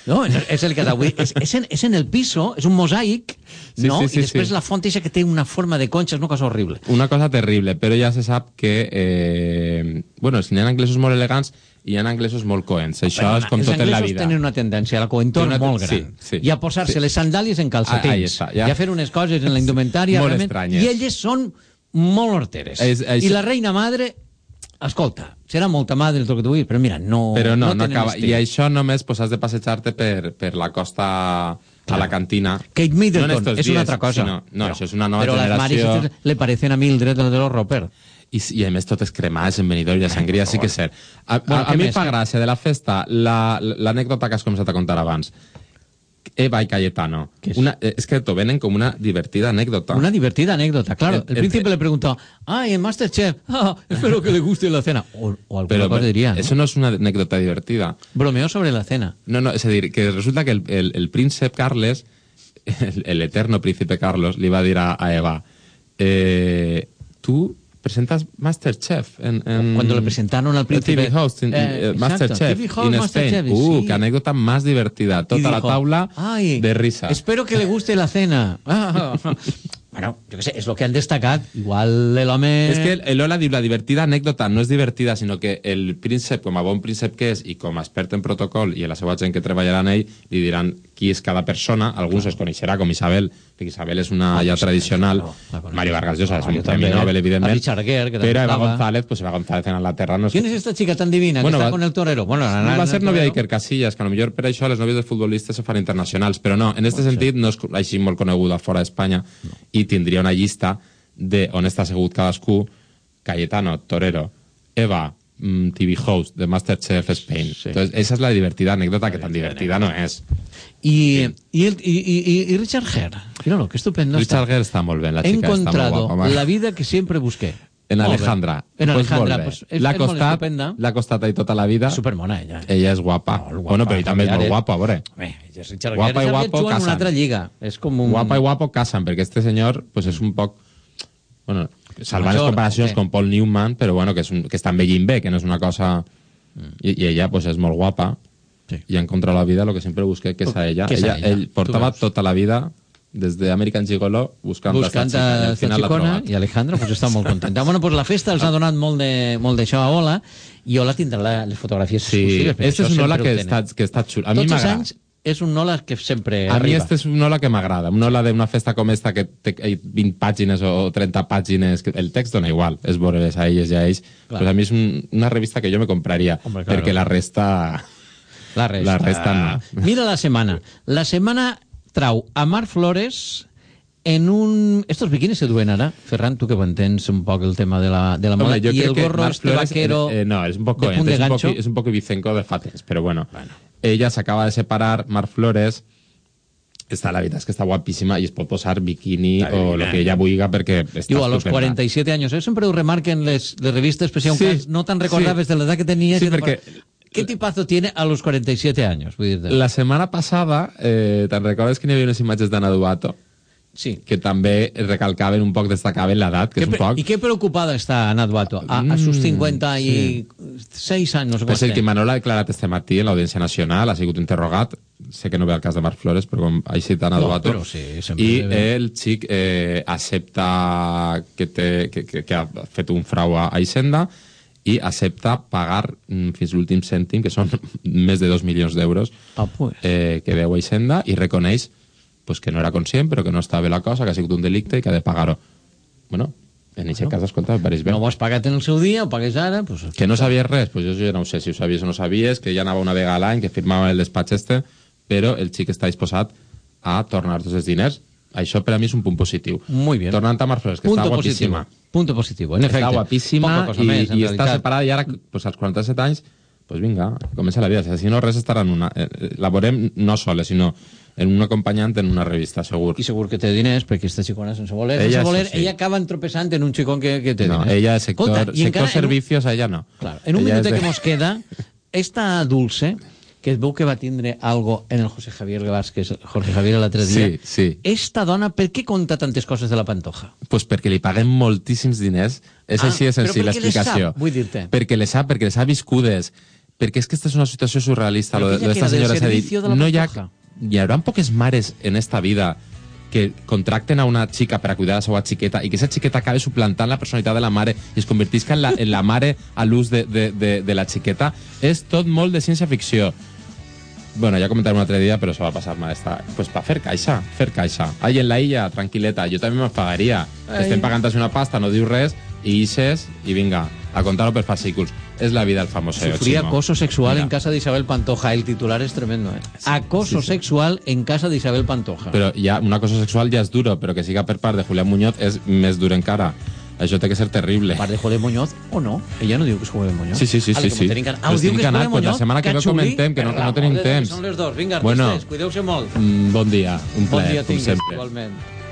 No, és el que d'avui... És, és, en, és en el piso, és un mosaic, Sí, no? sí, sí, I després sí. la font eixa que té una forma de conxa, és una cosa horrible. Una cosa terrible, però ja se sap que... Eh, bueno, si n'hi ha anglesos molt elegants i hi ha anglesos molt coents. Això Perdona, és com tot en la Els vida. anglesos tenen una tendència a la coentor Una- molt sí, gran. sí. I a posar-se Sí. les sandàlies en calcetins. Ah, ahí està, ja. I a fer unes coses en la indumentària Molt realment. estranyes. I elles són molt horteres. És- és- I la reina madre... Escolta, serà molta madre el que tu vull, però mira, no, Però no, no, no tenen acaba. estil. I això només pues, has de passejar-te per, per la costa a la cantina. Kate Middleton No en estos és una días, altra cosa. sinó- no, Però- això és una nova però generació. les mares le parecen a Mildred de los Roper. I, I a més totes cremades en Benidorm i la sangria sí que és cert. A, Bueno, a, a què mi em més? fa gràcia de la festa la- l'anècdota que has començat a contar abans. Eva y Cayetano. Una, eh, es que te venen como una divertida anécdota. Una divertida anécdota, claro. El- El, el- príncipe le preguntó, ay, en Masterchef, ah, espero que le guste la cena. O, o alguna Pero cosa diría, ¿no? eso no es una anécdota divertida. Bromeó sobre la cena. No, no, es decir, que resulta que el, el, el príncipe Carles, el, el eterno príncipe Carlos, le iba a decir a, a Eva, eh, tú presentas Masterchef en, en Cuando le presentaron al príncipe- T V host in, Eh, eh, exacto, Masterchef T V host, in Masterchef, Spain. Uh, sí. qué anécdota más divertida. Y Toda la dijo, taula "Ay, de risa. espero que le guste la cena. Ah, bueno, yo qué sé, es lo que han destacado. Igual el home... És que el, el Lola diu, la divertida anècdota no és divertida, sinó que el príncep, com a bon príncep que és, i com a expert en protocol, i a la seva gent que treballarà en ell, li diran qui és cada persona, alguns es coneixerà, com Isabel, perquè Isabel és una ja tradicional, Mario Vargas Llosa és un yo premi también. Nobel, A evidentment, Richard Gere, que también però Eva estaba. González, pues Eva González en Anglaterra no és... ¿Quién es esta chica tan divina Bueno, que está va- con el torero? Bueno, la, la- va ser el novia torero. d'Iker Casillas, que a lo millor per això les nòvies dels futbolistes se fan internacionals, però no, en aquest sentit no és així molt coneguda fora d'Espanya i tindria una llista de on està assegut cadascú, Cayetano, torero, Eva, mm, T V host de Masterchef Spain. Entonces, esa es la divertida anécdota que tan divertida no és. Y, y, el- y, y- y Richard Gere. Míralo, qué estupendo Richard está. Gere està molt bé, la He xica està molt encontrado guapa. home. la vida que siempre busqué. En Molt bé. Alejandra. En Pues Alejandra, molt bé. pues, és, L'ha és molt costat, estupenda. l'ha costat ahí tota la vida. Supermona, ella. Ella és guapa. Bueno, però ell també és molt guapo, a veure. Richard Guapa Gere i guapo juga en una casen. altra lliga. És com un... Guapa i guapo casen, perquè este senyor pues, és un poc... Bueno, salvant les major, comparacions ok. con Paul Newman, però bueno, que, és un, que està envellint bé, que no és una cosa... I, i ella pues, és molt guapa i ha encontrat la vida lo que sempre busqué, que és a ella. Que és a ella, ella, ell tu portava veus. tota la vida des de American Gigolo buscant, buscant esta xica, i a al esta final l'ha xicona trobat. i Alejandra pues, està molt contenta. Bueno, pues la festa els ha donat molt de- molt d'això a Ola i Ola tindrà la, les fotografies Sí, exclusives. perquè este això és un sempre Ola ho que tenen. està, que està xulo. A mi Tots els m'agrada. anys és un Ola que sempre A mi arriba. este és un Ola que m'agrada, un Ola d'una festa com esta que té eh, vint pàgines o trenta pàgines, que el text dona igual, és veure-les a elles i a ells, Clar. pues a mi és un, una revista que jo me compraria, Hombre, claro. perquè la resta... La resta. La resta no. Mira la setmana. La setmana trau a Marc Flores en un... Estos biquinis se duen ara, Ferran, tu que ho entens un poc el tema de la, de la moda, Hombre, yo i creo el que gorro Marc este Flores, vaquero eh, eh, no, es un poco, de punt de es un gancho. poco, es un poco Vicenco de Fatens, pero bueno, ella se acaba de separar, Marc Flores, està, la veritat és que està guapíssima i es pot posar bikini Está o bien, lo eh. que ella vulga perquè està Diu, a los estupenda. cuarenta y siete años. Eso siempre ho remarquen les, les revistes, especial Sí, sí, no tan recordables sí. de la edad que tenías. Sí, y de- perquè- ¿Qué tipazo tiene a los cuarenta y siete años? Vull dir-te. La setmana passada, eh, te'n recordes que n'hi havia unes imatges d'Anna Duato? Sí. Que també recalcaven un poc, destacaven l'edat, que és un Qué pre- poc... ¿Y qué preocupada está Ana Duato? A, a sus Mm, cincuenta y seis años. No sé Pues com el que estem. Manol ha declarat este matí en l'Audiència Nacional, ha sigut interrogat, sé que no ve el cas de Marc Flores, però com ha citat Ana No, Duato, però sí, sempre i ve. el xic eh, accepta que, té, que, que, que ha fet un frau a Hisenda i accepta pagar mm, fins l'últim cèntim, que són més de dos milions d'euros, Ah, pues. eh, que deu a Hisenda, i reconeix pues, que no era conscient, però que no estava bé la cosa, que ha sigut un delicte i que ha de pagar-ho. Bueno, en aquest cas, escolta, me pareix bé. No ho has pagat en el seu dia, ho pagues ara, pues... Que no sabies res? Pues jo ja no ho sé si ho sabies o no sabies, que ja anava una vegada a l'any, que firmava el despatx este, però el xic està disposat a tornar tots els diners. Això per a mi és un punt positiu. Muy bien. Tornant a Marc Flores, que Punto està guapíssima. positivo. Punto positivo, en efecte. Està guapíssima Poca cosa i, més, en i està realitat. separada i ara, pues, als quaranta-set anys, pues vinga, comença la vida. Si no, res estarà en una... Eh, eh, la veurem no sola, sinó en un acompanyant en una revista, segur. I segur que té diners, perquè aquesta xicona sense voler, Ella sense voler, sí, sí. ella acaba entropessant en un xicón que, que té No, diners. ella és sector, Escolta, i sector encara en un- servicios, ella no. Claro, en un Ella minut és de- que mos queda, esta Dulce, que es veu que va tindre algo en el José Javier Vázquez, Jorge Javier l'altre dia, Sí, sí. esta dona, per què conta tantes coses de la Pantoja? Pues perquè li paguen moltíssims diners. És Ah, així de però senzill perquè les l'explicació. sap, vull dir-te. Perquè les sap, perquè les ha viscudes, perquè és que aquesta és una situació surrealista. Lo, Però de- aquella lo que d'esta era del senyora s'ha dit, servicio de la no hi ha, Pantoja. hi haurà poques mares en esta vida que contracten a una xica per a cuidar la seva xiqueta i que aquesta xiqueta acabe suplantant la personalitat de la mare i es convertisca en la, en la mare a l'ús de, de, de, de la xiqueta. És tot molt de ciència-ficció. Bueno, ja comentaré un altre dia, però això va passar mal. Esta. Pues para fer caixa, fer caixa. Ahí en la illa, tranquil·leta, jo també m'enfadaria. Estem pagant-se una pasta, no diu res, i ixes, i vinga, a contar-ho per fascículs. És la vida del famoseo, Sufría Chimo. acoso sexual Mira. en casa de Isabel Pantoja. El titular es tremendo, ¿eh? Acoso sí, sí. sexual en casa de Isabel Pantoja. Però ja, una cosa sexual ja és duro, però que siga per part de Julián Muñoz és més dur encara. Això té que ser terrible. ¿Part de Julián Muñoz o no? Ella no diu que és Julián Muñoz. Sí, sí, sí, Ale, sí, com sí. tenim can- Ah, Però ho diu tenim que és canal, Julián pues la Muñoz? setmana que ve Cachuli? comentem, que no, que no tenim Per l'amor de Déu, temps. Són les dos. Vinga, Bueno, artistes, cuideu-se molt. Mm, bon dia, un Bon plaer, dia com tingues, sempre. igualment.